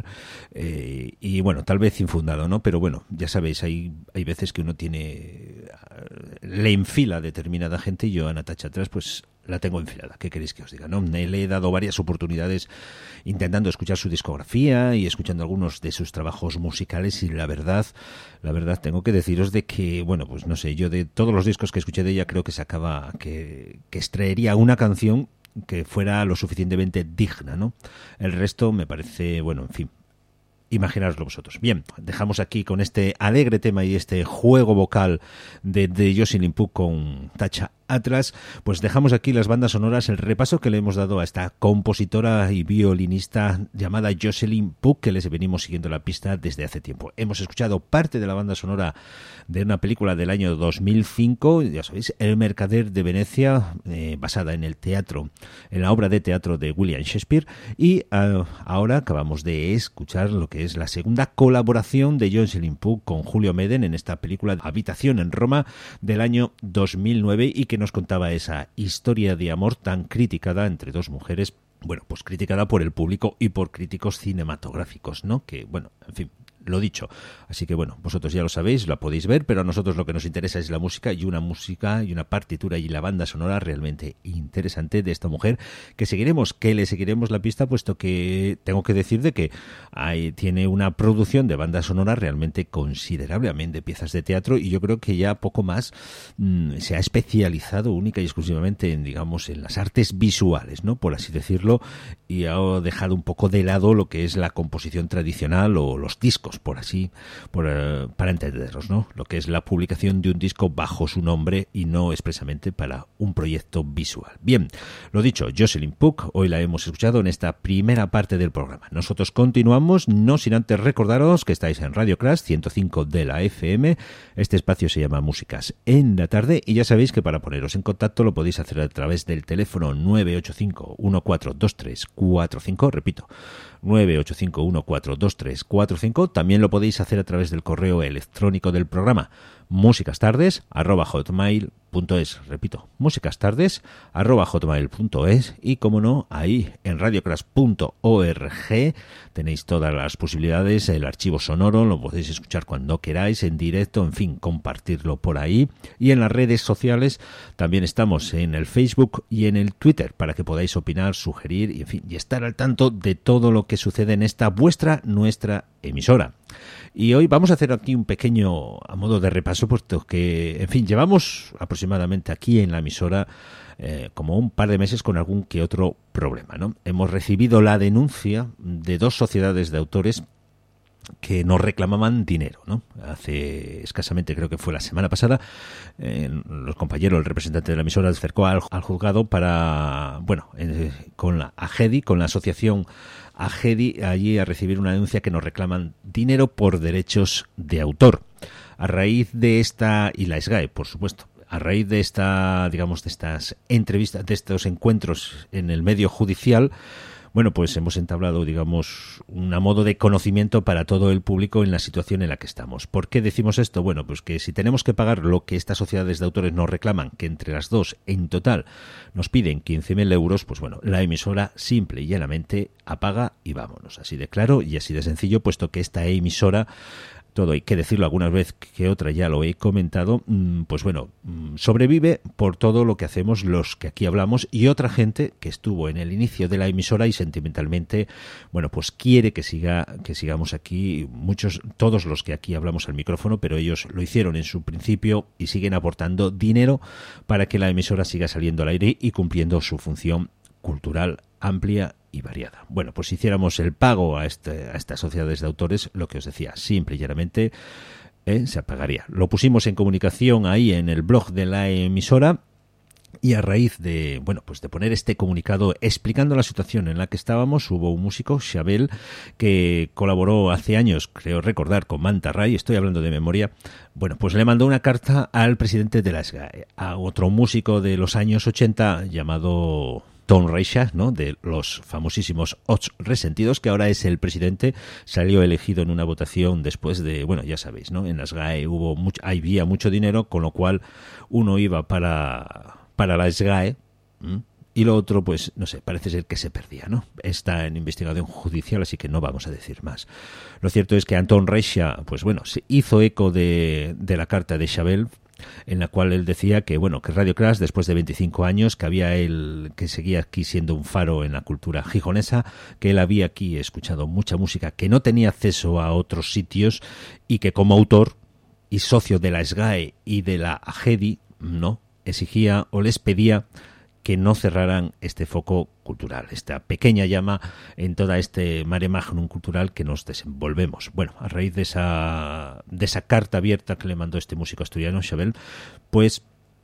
eh, y bueno, tal vez infundado, ¿no? Pero bueno, ya sabéis, hay, hay veces que uno tiene... le enfila a determinada gente y yo a Natasha Atlas pues la tengo enfilada. ¿Qué queréis que os diga? ¿No? Le he dado varias oportunidades intentando escuchar su discografía y escuchando algunos de sus trabajos musicales y la verdad, la verdad tengo que deciros de que, bueno, pues no sé, yo de todos los discos que escuché de ella creo que sacaba, que, que extraería una canción que fuera lo suficientemente digna, ¿no? El resto me parece, bueno, en fin, imaginároslo vosotros. Bien, dejamos aquí con este alegre tema y este juego vocal de, de Jocelyn Puck con Natasha atrás, pues dejamos aquí las bandas sonoras, el repaso que le hemos dado a esta compositora y violinista llamada Jocelyn Puck, que les venimos siguiendo la pista desde hace tiempo. Hemos escuchado parte de la banda sonora de una película del año dos mil cinco, ya sabéis, El Mercader de Venecia, eh, basada en el teatro, en la obra de teatro de William Shakespeare, y uh, ahora acabamos de escuchar lo que es la segunda colaboración de Jocelyn Puck con Julio Meden en esta película Habitación en Roma del año dos mil nueve, y que nos contaba esa historia de amor tan criticada entre dos mujeres, bueno, pues criticada por el público y por críticos cinematográficos, ¿no? Que, bueno, en fin, lo dicho. Así que bueno, vosotros ya lo sabéis, la podéis ver, pero a nosotros lo que nos interesa es la música, y una música y una partitura y la banda sonora realmente interesante de esta mujer, que seguiremos, que le seguiremos la pista, puesto que tengo que decir de que hay, tiene una producción de banda sonora realmente considerable, amén de piezas de teatro, y yo creo que ya poco más mmm, se ha especializado única y exclusivamente en, digamos, en las artes visuales, ¿no? Por así decirlo, y ha dejado un poco de lado lo que es la composición tradicional o los discos, por así, por, uh, para entenderlos, ¿no? Lo que es la publicación de un disco bajo su nombre y no expresamente para un proyecto visual. Bien, lo dicho, Jocelyn Puck, hoy la hemos escuchado en esta primera parte del programa. Nosotros continuamos, no sin antes recordaros que estáis en Radio Crash ciento cinco de la F M. Este espacio se llama Músicas en la Tarde, y ya sabéis que para poneros en contacto lo podéis hacer a través del teléfono nueve ocho cinco uno cuatro dos tres cuatro cinco, repito, nueve ocho cinco uno cuatro dos tres cuatro cinco. También lo podéis hacer a través del correo electrónico del programa, musicastardes arroba hotmail punto es, repito, musicastardes arroba hotmail punto es, y como no, ahí en radiocrash punto org tenéis todas las posibilidades, el archivo sonoro, lo podéis escuchar cuando queráis, en directo, en fin, compartirlo por ahí, y en las redes sociales también estamos en el Facebook y en el Twitter, para que podáis opinar, sugerir y en fin, y estar al tanto de todo lo que sucede en esta vuestra, nuestra emisora. Y hoy vamos a hacer aquí un pequeño a modo de repaso, puesto que, en fin, llevamos aproximadamente aquí en la emisora eh, como un par de meses con algún que otro problema, ¿no? Hemos recibido la denuncia de dos sociedades de autores que nos reclamaban dinero, ¿no? Hace escasamente, creo que fue la semana pasada, eh, los compañeros, el representante de la emisora se acercó al, al juzgado para, bueno, eh, con la AGEDI, con la asociación AGEDI, allí a recibir una denuncia que nos reclaman dinero por derechos de autor. A raíz de esta, y la SGAE, por supuesto, a raíz de esta, digamos, de estas entrevistas, de estos encuentros en el medio judicial, bueno, pues hemos entablado, digamos, un modo de conocimiento para todo el público en la situación en la que estamos. ¿Por qué decimos esto? Bueno, pues que si tenemos que pagar lo que estas sociedades de autores nos reclaman, que entre las dos en total nos piden quince mil euros, pues bueno, la emisora simple y llanamente apaga y vámonos. Así de claro y así de sencillo, puesto que esta emisora, todo hay que decirlo alguna vez que otra, ya lo he comentado, pues bueno, sobrevive por todo lo que hacemos los que aquí hablamos y otra gente que estuvo en el inicio de la emisora y sentimentalmente, bueno, pues quiere que siga, que sigamos aquí, muchos, todos los que aquí hablamos al micrófono, pero ellos lo hicieron en su principio y siguen aportando dinero para que la emisora siga saliendo al aire y cumpliendo su función cultural amplia y variada. Bueno, pues si hiciéramos el pago a, este, a estas sociedades de autores, lo que os decía, simple y llanamente, eh, se apagaría. Lo pusimos en comunicación ahí en el blog de la emisora, y a raíz de, bueno, pues de poner este comunicado explicando la situación en la que estábamos, hubo un músico, Xabel, que colaboró hace años, creo recordar, con Manta Ray, estoy hablando de memoria, bueno, pues le mandó una carta al presidente de la SGAE, a otro músico de los años ochenta llamado Tom Reixa, ¿no?, de los famosísimos Ocho Resentidos, que ahora es el presidente, salió elegido en una votación después de, bueno, ya sabéis, ¿no?, en la SGAE hubo mucho, había mucho dinero, con lo cual uno iba para, para la SGAE, ¿m? Y lo otro, pues, no sé, parece ser que se perdía, ¿no? Está en investigación judicial, así que no vamos a decir más. Lo cierto es que Anton Reixa, pues bueno, se hizo eco de, de la carta de Xabel, en la cual él decía que, bueno, que Radio Crash, después de veinticinco años, que había él, que seguía aquí siendo un faro en la cultura gijonesa, que él había aquí escuchado mucha música, que no tenía acceso a otros sitios y que como autor y socio de la SGAE y de la AGEDI, no, exigía o les pedía que no cerraran este foco cultural, esta pequeña llama en toda este mare magnum cultural que nos desenvolvemos. Bueno, a raíz de esa, de esa carta abierta que le mandó este músico asturiano, Xabel, pues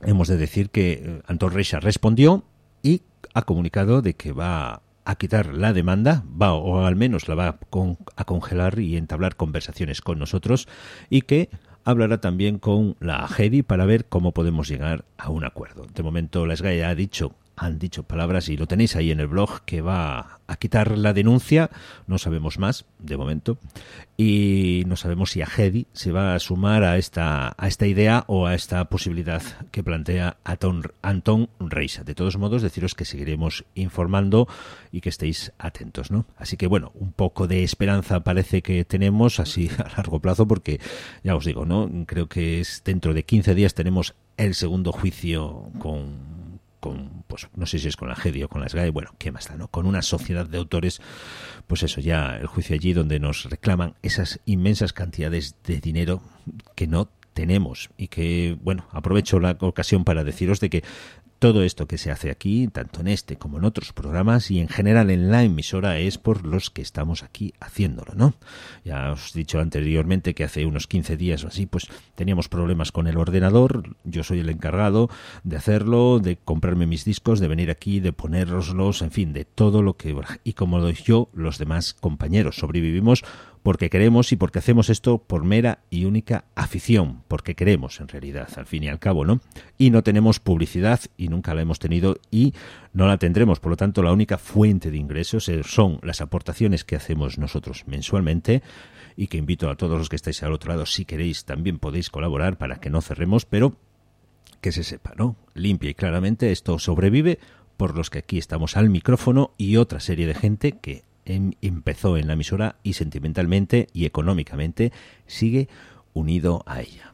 hemos de decir que Antón Reixa respondió y ha comunicado de que va a quitar la demanda, va o al menos la va a, con, a congelar y entablar conversaciones con nosotros, y que hablará también con la AGEDI para ver cómo podemos llegar a un acuerdo. De momento la SGAE ha dicho, han dicho palabras, y lo tenéis ahí en el blog, que va a quitar la denuncia. No sabemos más de momento, y no sabemos si AGEDI se va a sumar a esta a esta idea o a esta posibilidad que plantea Antón, Antón Reixa. De todos modos, deciros que seguiremos informando y que estéis atentos, ¿no? Así que bueno, un poco de esperanza parece que tenemos así a largo plazo, porque ya os digo, ¿no? Creo que es dentro de quince días tenemos el segundo juicio con con, pues no sé si es con la AGEDI o con la SGAE, bueno, ¿qué más da, no? Con una sociedad de autores, pues eso, ya el juicio allí donde nos reclaman esas inmensas cantidades de dinero que no tenemos, y que, bueno, aprovecho la ocasión para deciros de que todo esto que se hace aquí, tanto en este como en otros programas y en general en la emisora, es por los que estamos aquí haciéndolo, ¿no? Ya os he dicho anteriormente que hace unos quince días o así, pues teníamos problemas con el ordenador. Yo soy el encargado de hacerlo, de comprarme mis discos, de venir aquí, de ponéroslos, en fin, de todo lo que... Y como yo, los demás compañeros sobrevivimos porque queremos y porque hacemos esto por mera y única afición, porque queremos en realidad, al fin y al cabo, ¿no? Y no tenemos publicidad y nunca la hemos tenido y no la tendremos. Por lo tanto, la única fuente de ingresos son las aportaciones que hacemos nosotros mensualmente, y que invito a todos los que estáis al otro lado, si queréis, también podéis colaborar para que no cerremos, pero que se sepa, ¿no? Limpia y claramente, esto sobrevive por los que aquí estamos al micrófono y otra serie de gente que empezó en la emisora y sentimentalmente y económicamente sigue unido a ella.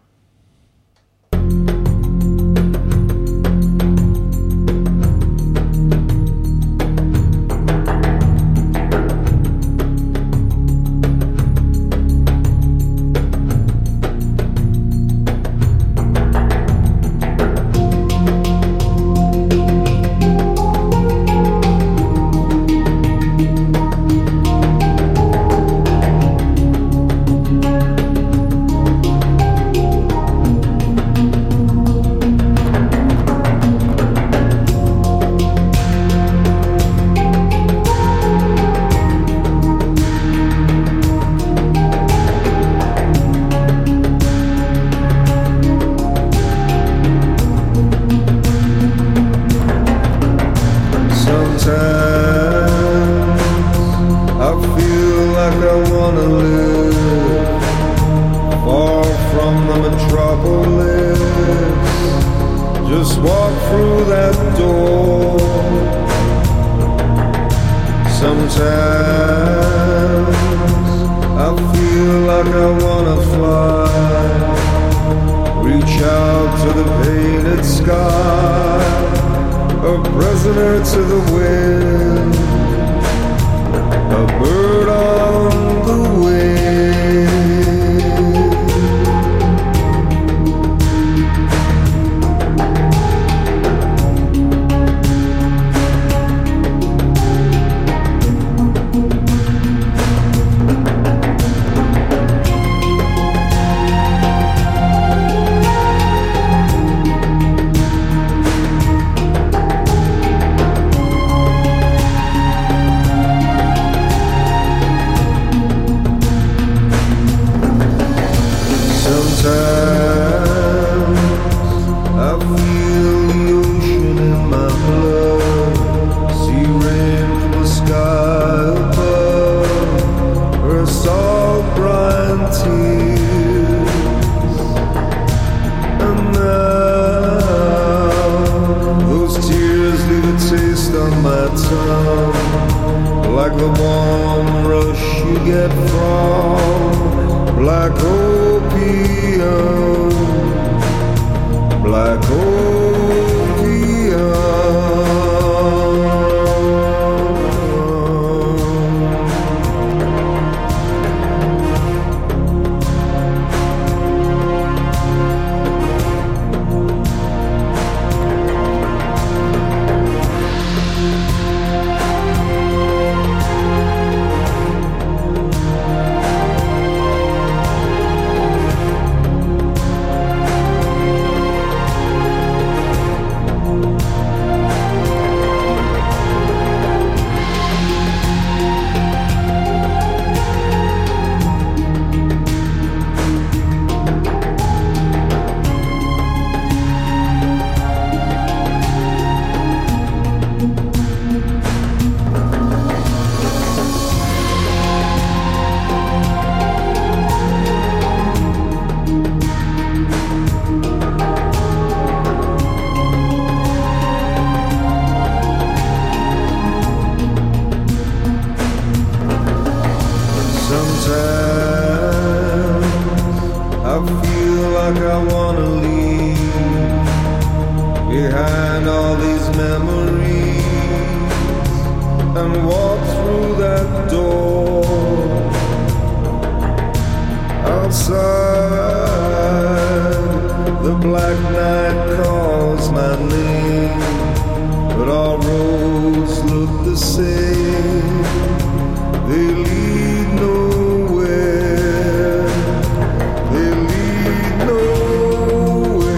behind all these memories and walk through that door. Outside, the black night calls my name, but all roads look the same. They lead nowhere. They lead nowhere.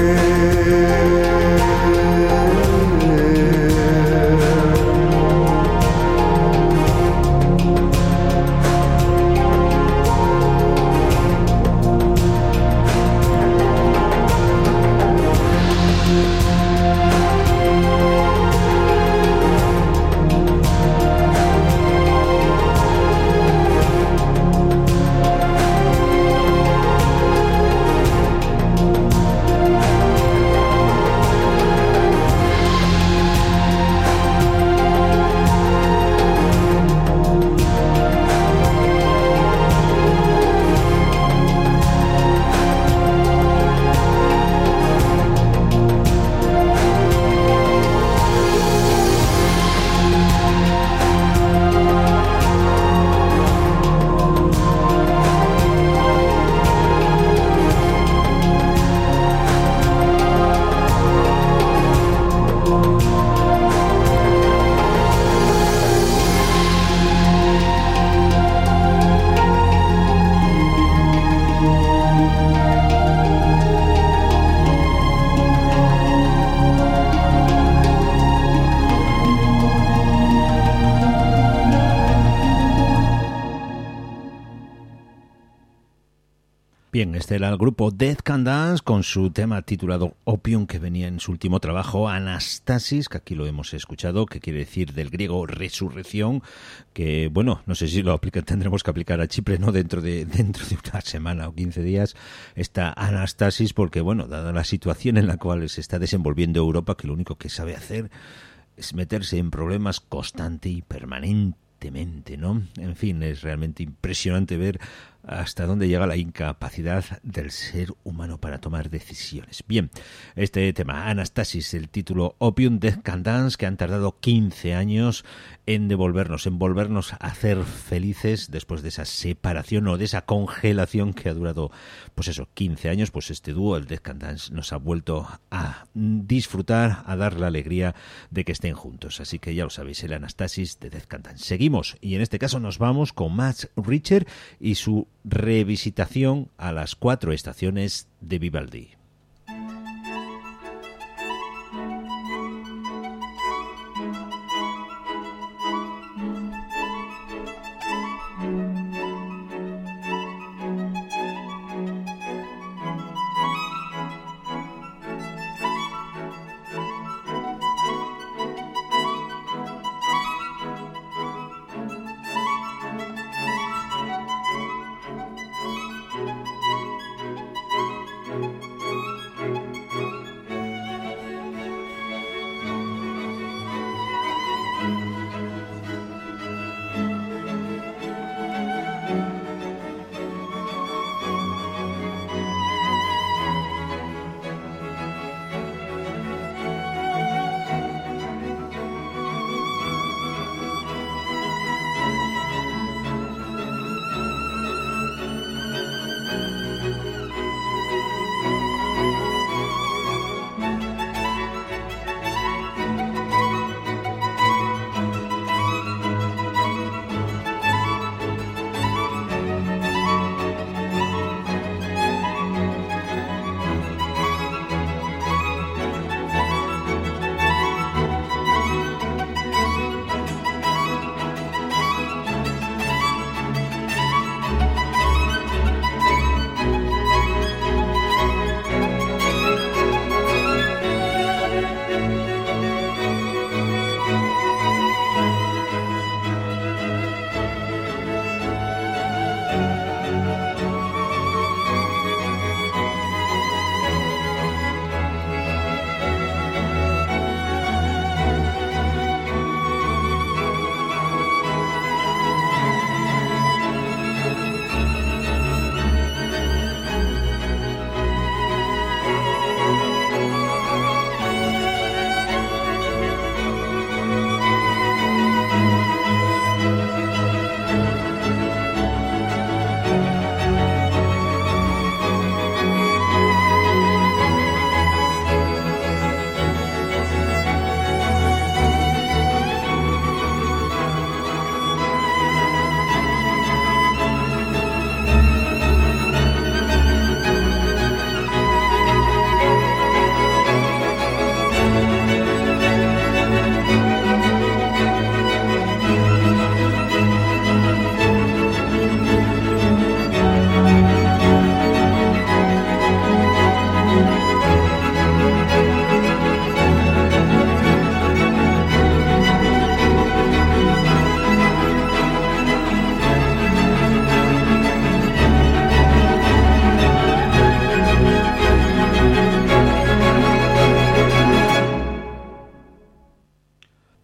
Bien, este era el grupo Death Can Dance con su tema titulado Opium, que venía en su último trabajo, Anastasis, que aquí lo hemos escuchado, que quiere decir del griego resurrección, que bueno, no sé si lo aplica, tendremos que aplicar a Chipre, ¿no? Dentro de, dentro de una semana o quince días, esta Anastasis, porque bueno, dada la situación en la cual se está desenvolviendo Europa, que lo único que sabe hacer es meterse en problemas constante y permanentemente, ¿no? En fin, es realmente impresionante ver hasta dónde llega la incapacidad del ser humano para tomar decisiones. Bien, este tema, Anastasis, el título Opium, Death Can Dance, que han tardado quince años en devolvernos, en volvernos a hacer felices después de esa separación o de esa congelación que ha durado, pues eso, quince años. Pues este dúo, el Death Can Dance, nos ha vuelto a disfrutar, a dar la alegría de que estén juntos. Así que ya lo sabéis, el Anastasis de Death Can Dance. Seguimos, y en este caso nos vamos con Max Richter y su revisitación a las cuatro estaciones de Vivaldi. Thank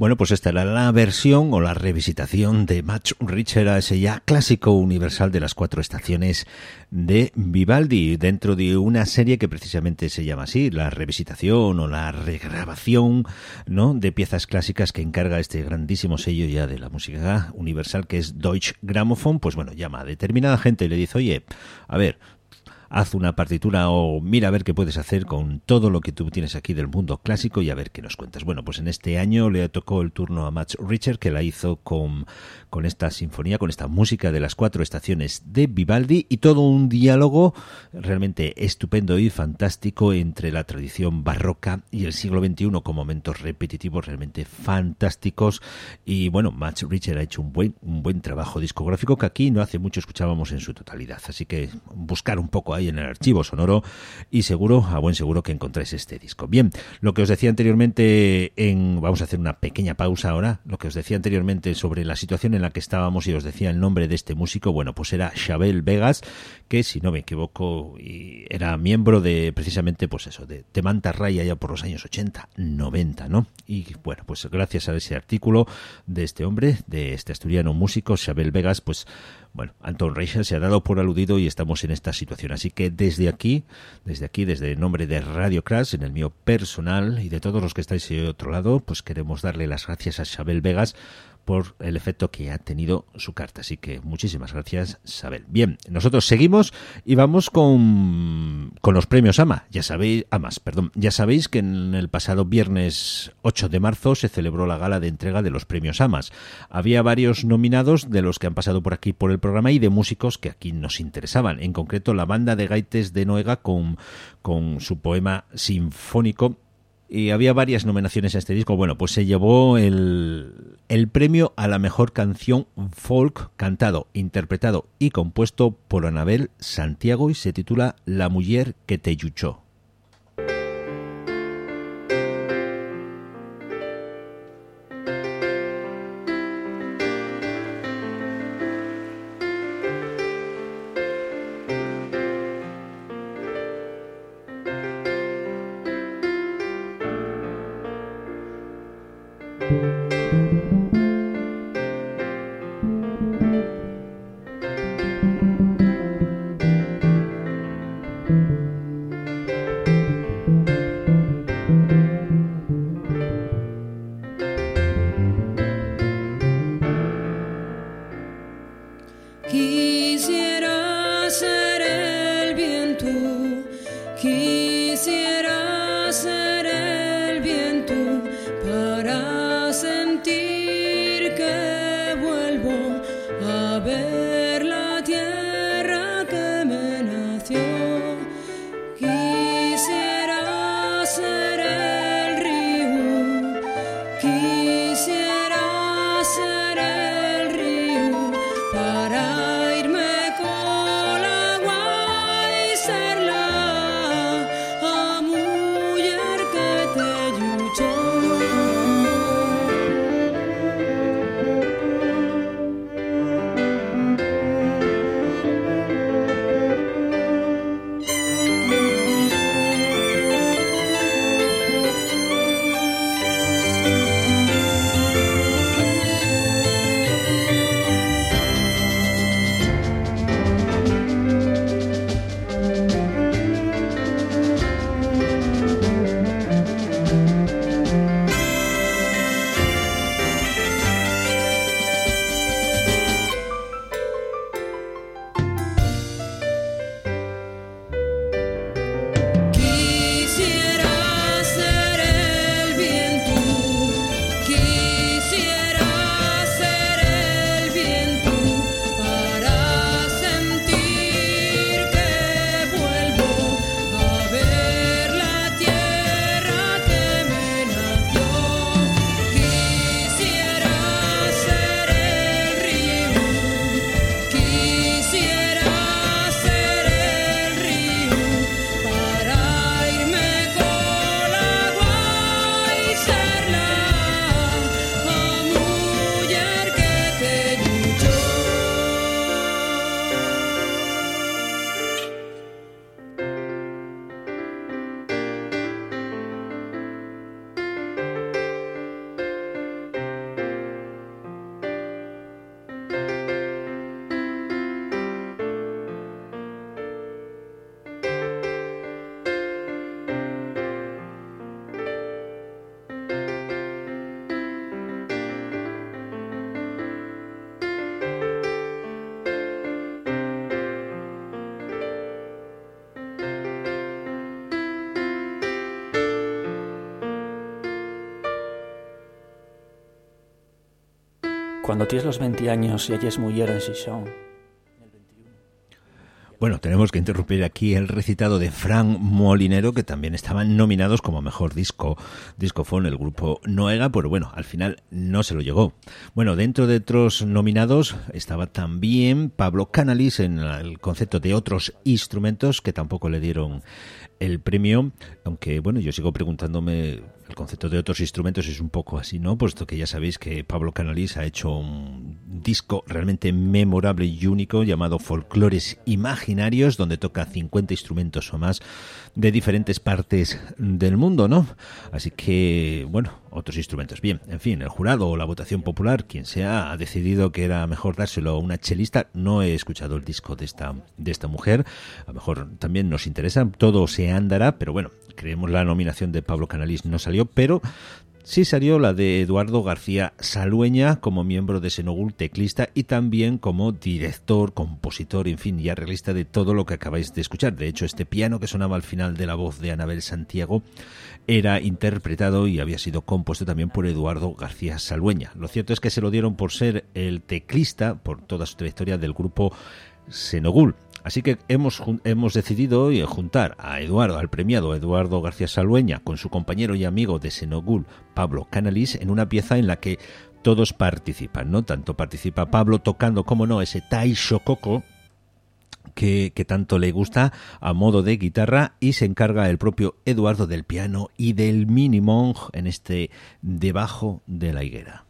Bueno, pues esta era la versión o la revisitación de Max Richter a ese ya clásico universal de las cuatro estaciones de Vivaldi, dentro de una serie que precisamente se llama así, la revisitación o la regrabación, ¿no?, de piezas clásicas que encarga este grandísimo sello ya de la música universal que es Deutsche Grammophon. Pues bueno, llama a determinada gente y le dice, oye, a ver, haz una partitura o mira a ver qué puedes hacer con todo lo que tú tienes aquí del mundo clásico y a ver qué nos cuentas. Bueno, pues en este año le tocó el turno a Max Richter, que la hizo con, con esta sinfonía, con esta música de las cuatro estaciones de Vivaldi, y todo un diálogo realmente estupendo y fantástico entre la tradición barroca y el siglo veintiuno, con momentos repetitivos realmente fantásticos. Y bueno, Max Richter ha hecho un buen, un buen trabajo discográfico que aquí no hace mucho escuchábamos en su totalidad, así que buscar un poco ahí en el archivo sonoro y seguro, a buen seguro que encontráis este disco. Bien, lo que os decía anteriormente, en, vamos a hacer una pequeña pausa ahora, lo que os decía anteriormente sobre la situación en la que estábamos y os decía el nombre de este músico, bueno, pues era Xabel Vegas, que si no me equivoco era miembro de precisamente pues eso, de, de Manta Ray allá por los años ochenta, noventa, ¿no? Y bueno, pues gracias a ese artículo de este hombre, de este asturiano músico, Xabel Vegas, pues bueno, Anton Reixa se ha dado por aludido y estamos en esta situación. Así que desde aquí, desde aquí, desde el nombre de Radio Crash, en el mío personal y de todos los que estáis de otro lado, pues queremos darle las gracias a Xabel Vegas por el efecto que ha tenido su carta. Así que muchísimas gracias, Xabel. Bien, nosotros seguimos y vamos con, con los premios AMA. Ya sabéis, AMAS, perdón. Ya sabéis que en el pasado viernes ocho de marzo se celebró la gala de entrega de los premios AMAS. Había varios nominados de los que han pasado por aquí por el programa y de músicos que aquí nos interesaban. En concreto, la banda de gaites de Noega con, con su poema sinfónico. Y había varias nominaciones a este disco. Bueno, pues se llevó el, el premio a la mejor canción folk cantado, interpretado y compuesto por Anabel Santiago y se titula La muller que te lluchó. Quisiera ser el viento, quisiera ser el viento para sentir Cuando tienes los veinte años y ella es mujer en Xixón. Bueno, tenemos que interrumpir aquí el recitado de Fran Molinero, que también estaban nominados como mejor disco discofón el grupo Noega, pero bueno, al final no se lo llegó. Bueno, dentro de otros nominados estaba también Pablo Canalis en el concepto de otros instrumentos, que tampoco le dieron el premio, aunque bueno, yo sigo preguntándome, el concepto de otros instrumentos es un poco así, ¿no? Puesto que ya sabéis que Pablo Canalis ha hecho un disco realmente memorable y único llamado Folclores Imaginarios, donde toca cincuenta instrumentos o más de diferentes partes del mundo, ¿no? Así que, bueno, otros instrumentos. Bien, en fin, el jurado o la votación popular, quien sea, ha decidido que era mejor dárselo a una chelista. No he escuchado el disco de esta, de esta mujer, a lo mejor también nos interesa, todo se andará, pero bueno, creemos la nominación de Pablo Canalis no salió, pero sí salió la de Eduardo García Salueña como miembro de Senogul, teclista, y también como director, compositor, en fin, y arreglista de todo lo que acabáis de escuchar. De hecho, este piano que sonaba al final de la voz de Anabel Santiago era interpretado y había sido compuesto también por Eduardo García Salueña. Lo cierto es que se lo dieron por ser el teclista, por toda su trayectoria, del grupo Senogul. Así que hemos, hemos decidido juntar a Eduardo, al premiado Eduardo García Salueña, con su compañero y amigo de Senogul, Pablo Canalis, en una pieza en la que todos participan, ¿no? Tanto participa Pablo tocando, como no, ese Taisho Coco, que, que tanto le gusta, a modo de guitarra, y se encarga el propio Eduardo del piano y del mini mong en este Debajo de la higuera.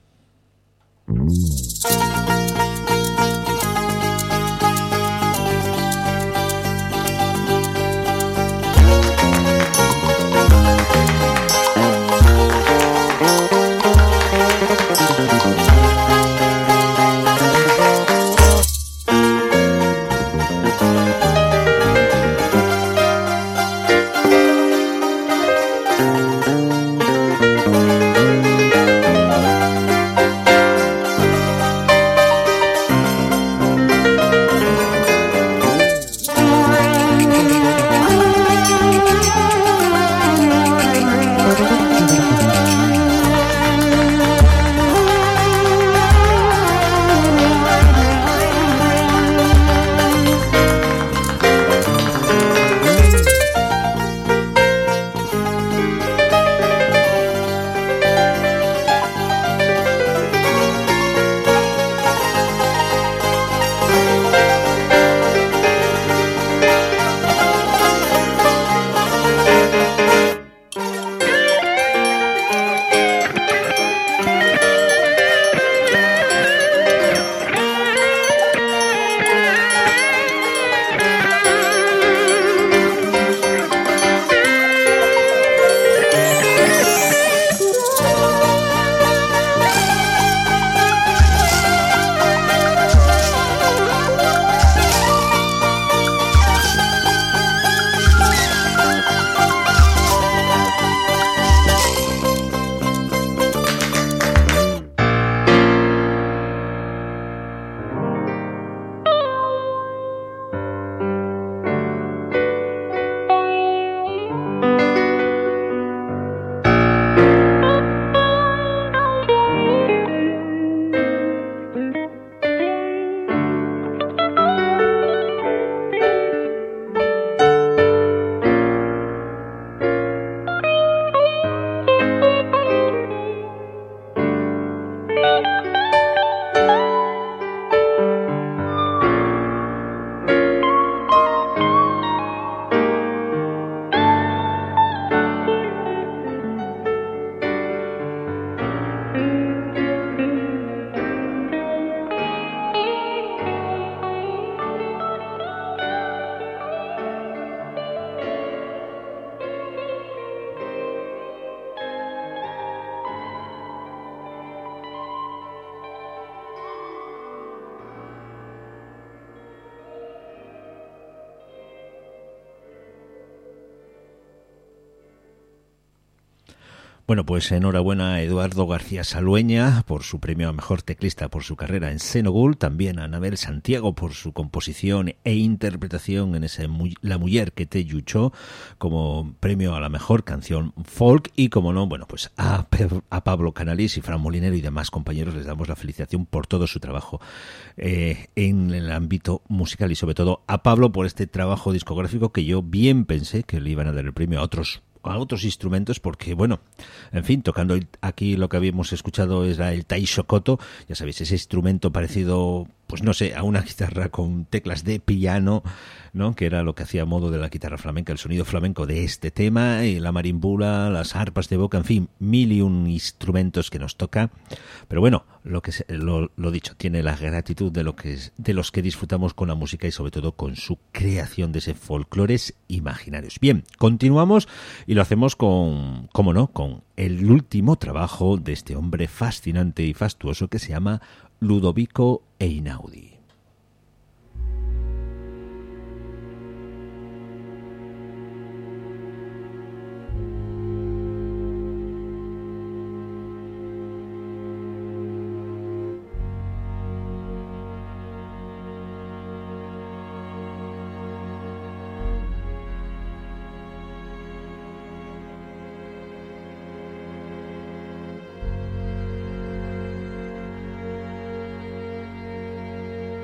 Bueno, pues enhorabuena a Eduardo García Salueña por su premio a Mejor Teclista por su carrera en Xenogul, también a Anabel Santiago por su composición e interpretación en ese La Mujer que te lluchó como premio a la Mejor Canción Folk y, como no, bueno, pues a, a Pablo Canalís y Fran Molinero y demás compañeros les damos la felicitación por todo su trabajo eh, en el ámbito musical y sobre todo a Pablo por este trabajo discográfico que yo bien pensé que le iban a dar el premio a otros a otros instrumentos porque, bueno, en fin, tocando aquí lo que habíamos escuchado era el taishokoto, ya sabéis, ese instrumento parecido, pues no sé, a una guitarra con teclas de piano, ¿no? Que era lo que hacía a modo de la guitarra flamenca, el sonido flamenco de este tema, y la marimbula, las arpas de boca, en fin, mil y un instrumentos que nos toca. Pero bueno, lo que lo, lo dicho, tiene la gratitud de lo que de los que disfrutamos con la música y sobre todo con su creación de ese folclores imaginarios. Bien, continuamos y lo hacemos con, cómo no, con el último trabajo de este hombre fascinante y fastuoso que se llama Ludovico Einaudi. Thank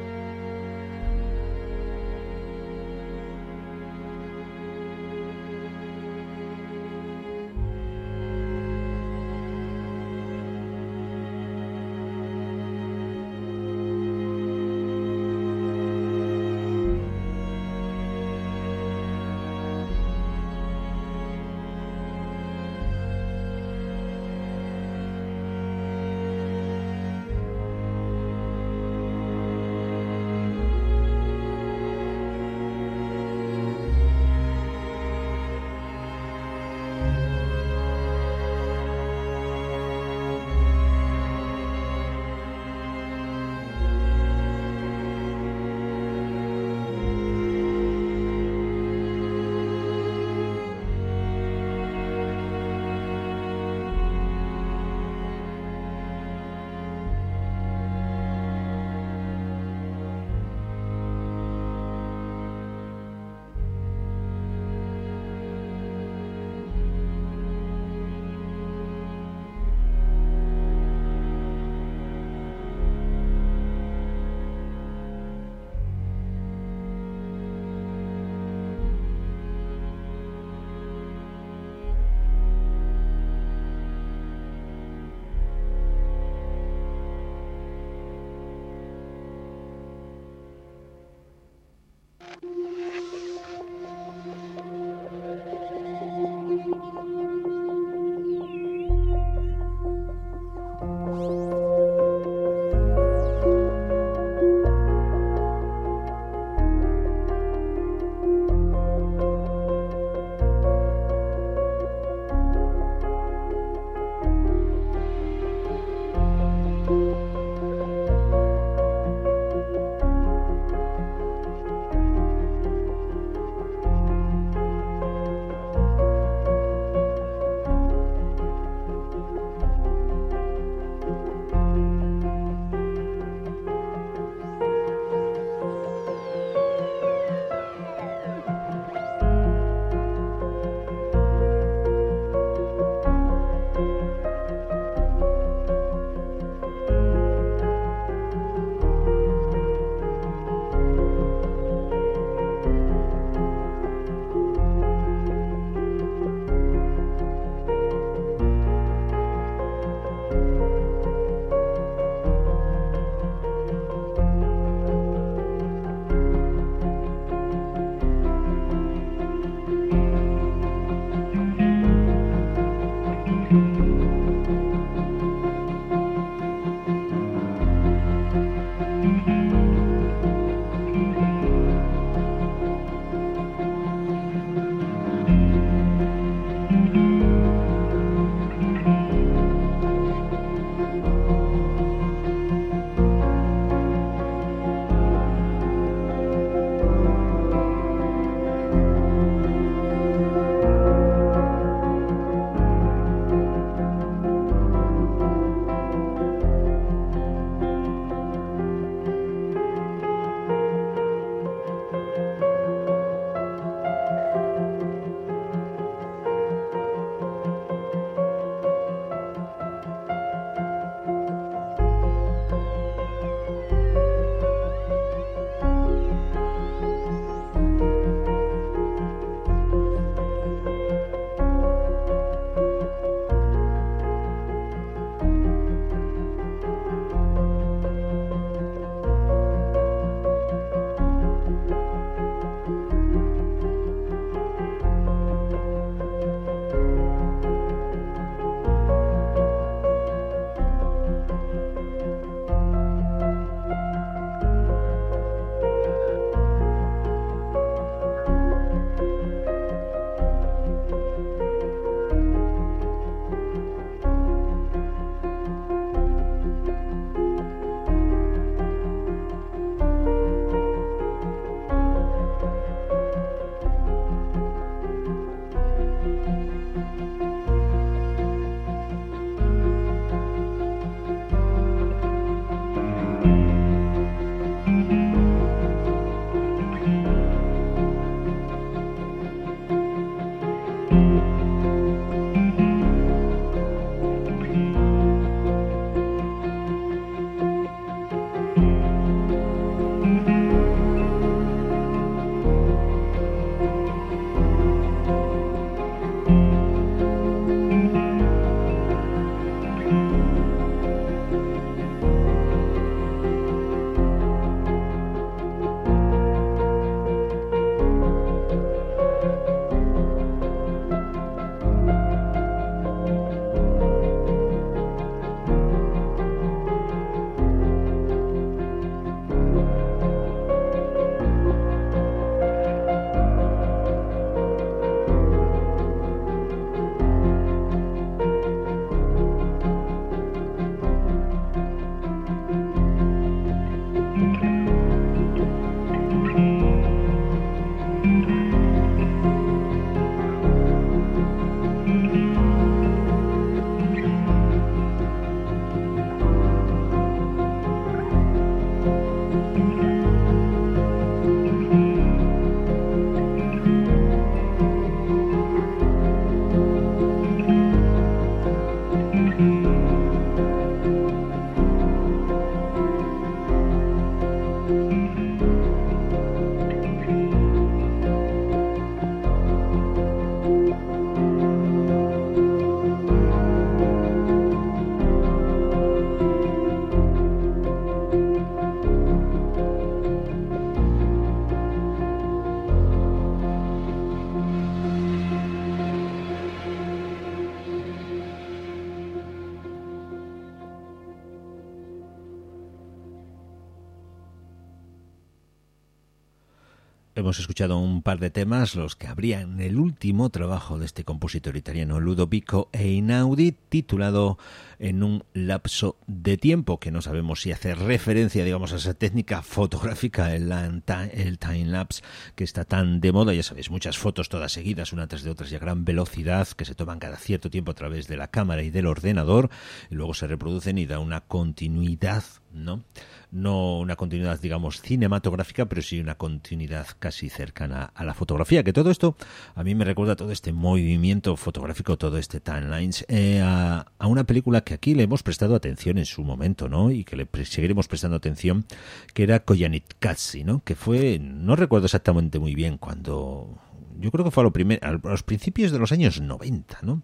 hemos escuchado un par de temas, los que abrían el último trabajo de este compositor italiano Ludovico Einaudi, titulado En un lapso de tiempo, que no sabemos si hace referencia, digamos, a esa técnica fotográfica, el, el time-lapse, que está tan de moda. Ya sabéis, muchas fotos todas seguidas, una tras de otras y a gran velocidad, que se toman cada cierto tiempo a través de la cámara y del ordenador, y luego se reproducen y da una continuidad, ¿no? No una continuidad, digamos, cinematográfica, pero sí una continuidad casi cercana a la fotografía, que todo esto a mí me recuerda todo este movimiento fotográfico, todo este timelines, eh, a, a una película que aquí le hemos prestado atención en su momento, ¿no? Y que le pre- seguiremos prestando atención, que era Koyaanisqatsi, ¿no? Que fue, no recuerdo exactamente muy bien cuando... Yo creo que fue a, lo primer, a los principios de los años noventa, ¿no?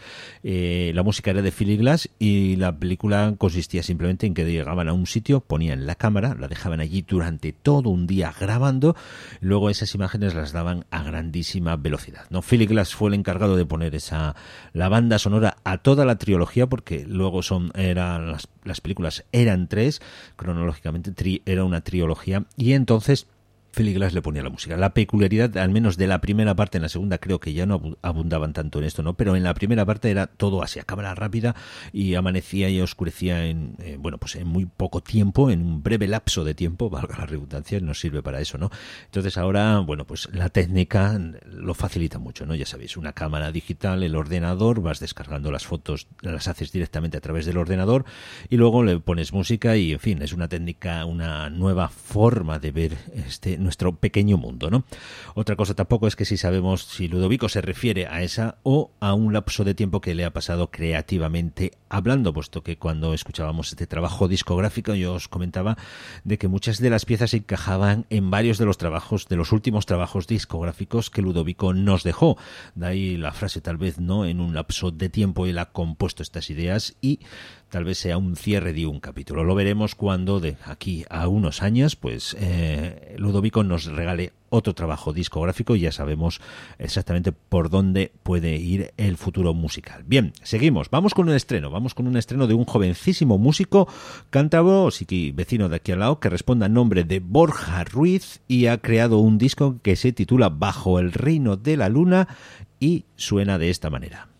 Eh, la música era de Philip Glass y la película consistía simplemente en que llegaban a un sitio, ponían la cámara, la dejaban allí durante todo un día grabando, y luego esas imágenes las daban a grandísima velocidad, ¿no? Philip Glass fue el encargado de poner esa la banda sonora a toda la trilogía, porque luego son eran las, las películas eran tres, cronológicamente tri, era una trilogía, y entonces Philip Glass le ponía la música. La peculiaridad, al menos de la primera parte, en la segunda creo que ya no abundaban tanto en esto, ¿no? Pero en la primera parte era todo así, a cámara rápida, y amanecía y oscurecía en, eh, bueno, pues en muy poco tiempo, en un breve lapso de tiempo, valga la redundancia, nos sirve para eso, ¿no? Entonces ahora, bueno, pues la técnica lo facilita mucho, ¿no? Ya sabéis, una cámara digital, el ordenador, vas descargando las fotos, las haces directamente a través del ordenador y luego le pones música y, en fin, es una técnica, una nueva forma de ver este nuestro pequeño mundo, ¿no? Otra cosa tampoco es que si sabemos si Ludovico se refiere a esa o a un lapso de tiempo que le ha pasado creativamente hablando, puesto que cuando escuchábamos este trabajo discográfico yo os comentaba de que muchas de las piezas se encajaban en varios de los trabajos, de los últimos trabajos discográficos que Ludovico nos dejó. De ahí la frase, tal vez, ¿no? En un lapso de tiempo él ha compuesto estas ideas y tal vez sea un cierre de un capítulo. Lo veremos cuando de aquí a unos años, pues eh, Ludovico nos regale otro trabajo discográfico y ya sabemos exactamente por dónde puede ir el futuro musical. Bien, seguimos. Vamos con un estreno. Vamos con un estreno de un jovencísimo músico cántabro, sí que vecino de aquí al lado, que responde al nombre de Borja Ruiz y ha creado un disco que se titula Bajo el reino de la luna y suena de esta manera.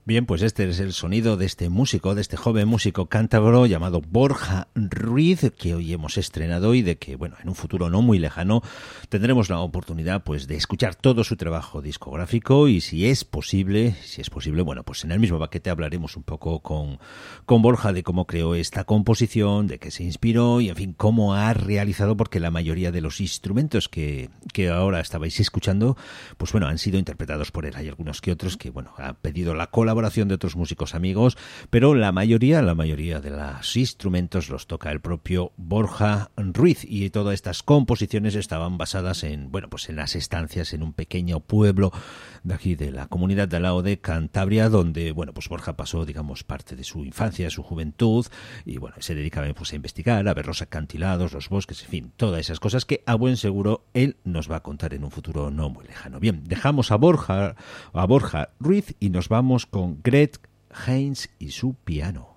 Bien, pues este es el sonido de este músico, de este joven músico cántabro llamado Borja Ruiz, que hoy hemos estrenado y de que, bueno, en un futuro no muy lejano tendremos la oportunidad, pues, de escuchar todo su trabajo discográfico y si es posible, si es posible, bueno, pues en el mismo paquete hablaremos un poco con, con Borja de cómo creó esta composición, de qué se inspiró y, en fin, cómo ha realizado, porque la mayoría de los instrumentos que, que ahora estabais escuchando, pues, bueno, han sido interpretados por él. Hay algunos que otros que, bueno, ha pedido la colaboración de otros músicos amigos, pero la mayoría, la mayoría de los instrumentos los toca el propio Borja Ruiz y todas estas composiciones estaban basadas en, bueno, pues en las estancias en un pequeño pueblo de aquí de la comunidad de al lado de Cantabria, donde, bueno, pues Borja pasó, digamos, parte de su infancia, su juventud y, bueno, se dedicaba, pues, a investigar, a ver los acantilados, los bosques, en fin, todas esas cosas que a buen seguro él nos va a contar en un futuro no muy lejano. Bien, dejamos a Borja, a Borja Ruiz y nos vamos con con Greg Haynes y su piano.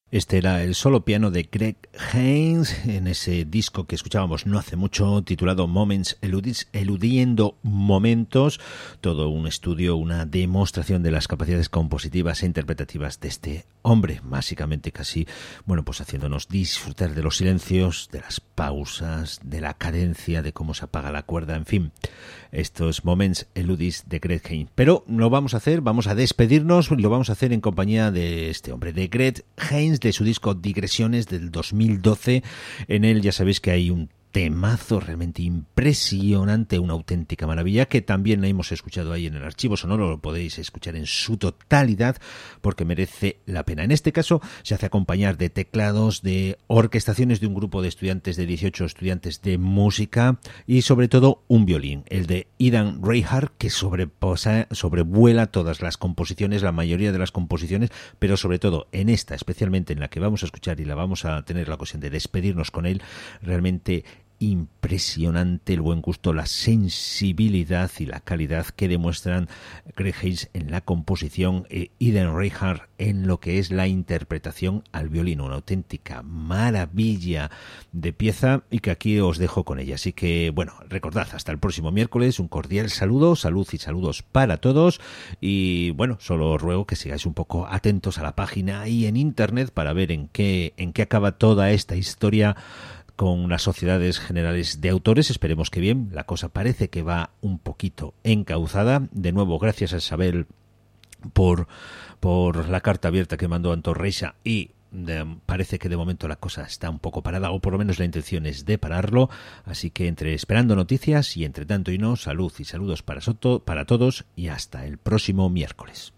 Este era el solo piano de Greg Haynes en ese disco que escuchábamos no hace mucho titulado Moments Eludis, eludiendo momentos, todo un estudio, una demostración de las capacidades compositivas e interpretativas de este hombre, básicamente casi, bueno, pues haciéndonos disfrutar de los silencios, de las pausas, de la cadencia, de cómo se apaga la cuerda, en fin, estos Moments Eludis de Greg Haynes. Pero lo vamos a hacer, vamos a despedirnos y lo vamos a hacer en compañía de este hombre, de Greg Haynes, de su disco Digresiones del dos mil doce. En él ya sabéis que hay un temazo realmente impresionante, una auténtica maravilla, que también hemos escuchado ahí en el archivo sonoro, lo podéis escuchar en su totalidad porque merece la pena. En este caso se hace acompañar de teclados, de orquestaciones de un grupo de estudiantes, de dieciocho estudiantes de música y sobre todo un violín, el de Idan Reinhardt, que sobreposa, sobrevuela todas las composiciones, la mayoría de las composiciones, pero sobre todo en esta, especialmente en la que vamos a escuchar y la vamos a tener la ocasión de despedirnos con él, realmente impresionante el buen gusto, la sensibilidad y la calidad que demuestran Greg Haynes en la composición e Idan Reinhardt en lo que es la interpretación al violín, una auténtica maravilla de pieza y que aquí os dejo con ella. Así que bueno, recordad, hasta el próximo miércoles, un cordial saludo, salud y saludos para todos y bueno, solo os ruego que sigáis un poco atentos a la página y en internet para ver en qué, en qué acaba toda esta historia con las sociedades generales de autores. Esperemos que bien, la cosa parece que va un poquito encauzada. De nuevo, gracias a Isabel por, por la carta abierta que mandó Anton Reixa y de, parece que de momento la cosa está un poco parada, o por lo menos la intención es de pararlo, así que entre esperando noticias y entre tanto y no, salud y saludos para, Soto, para todos y hasta el próximo miércoles.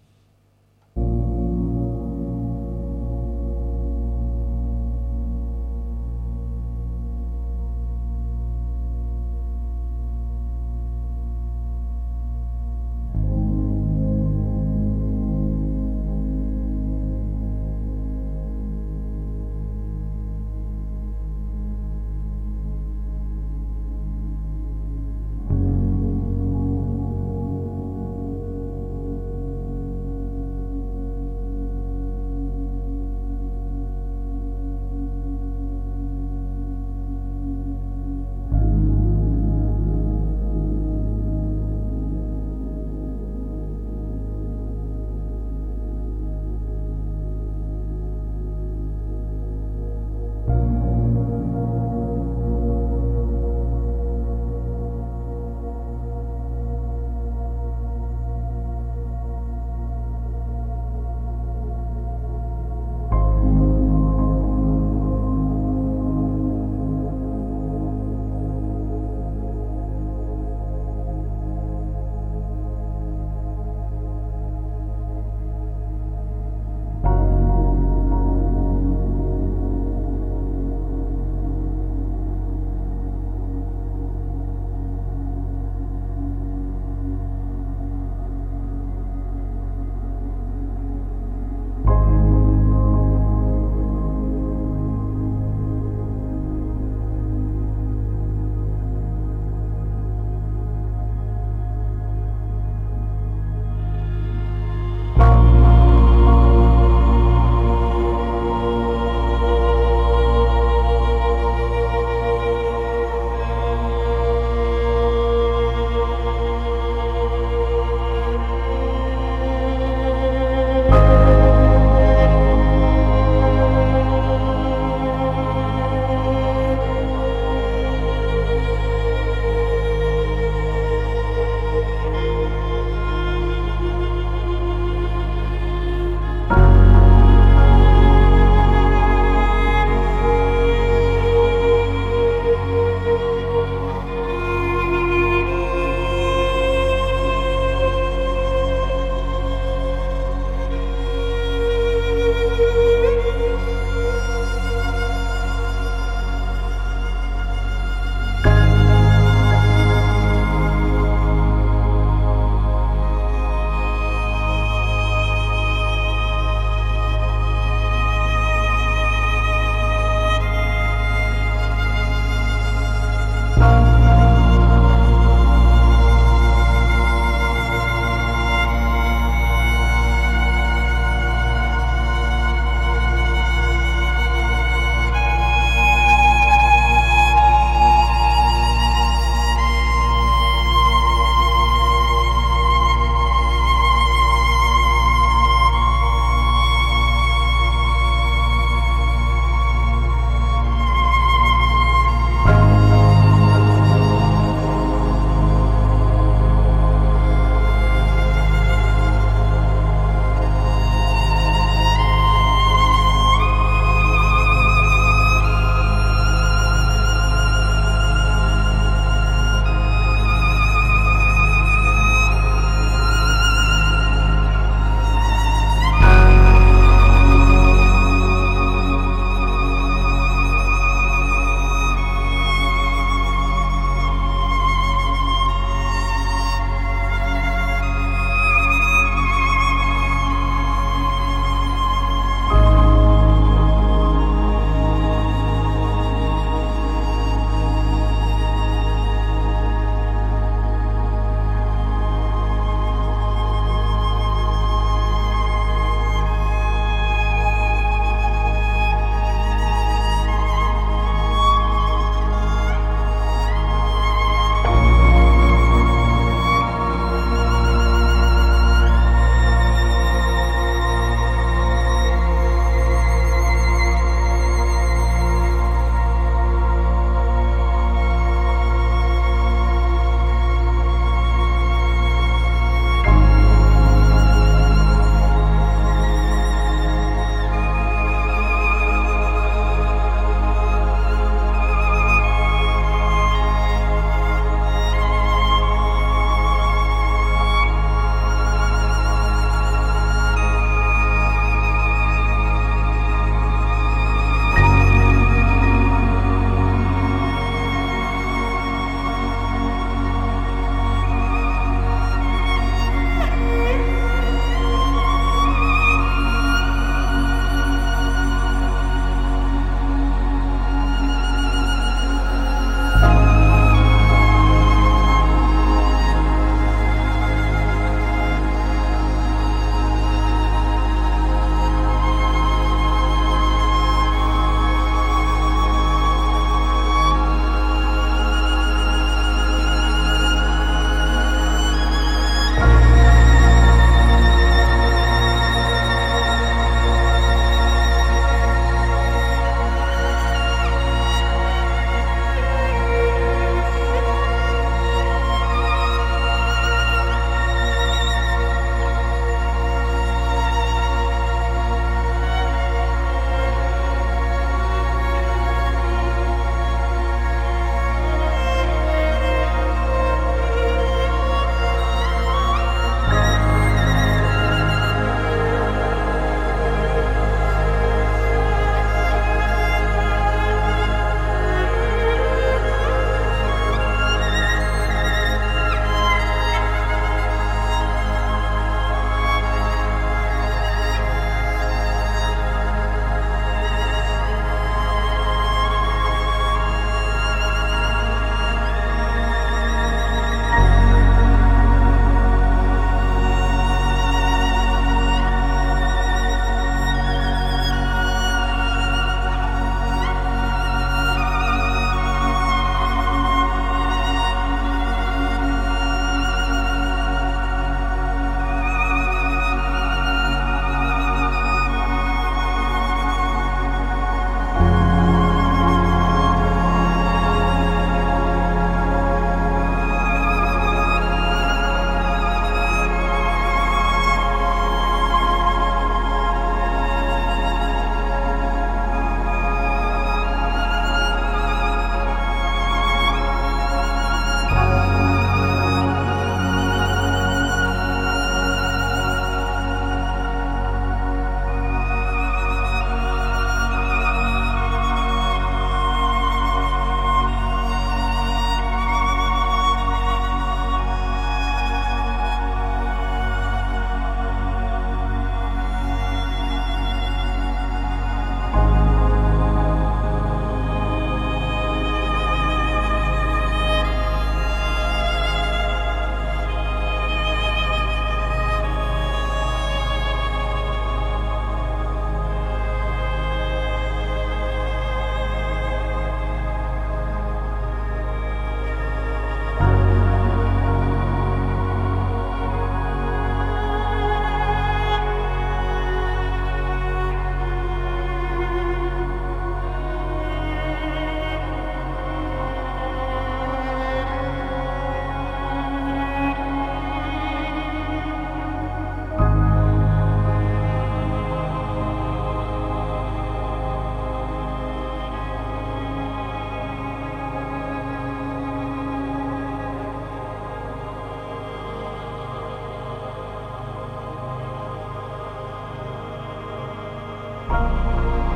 Thank you.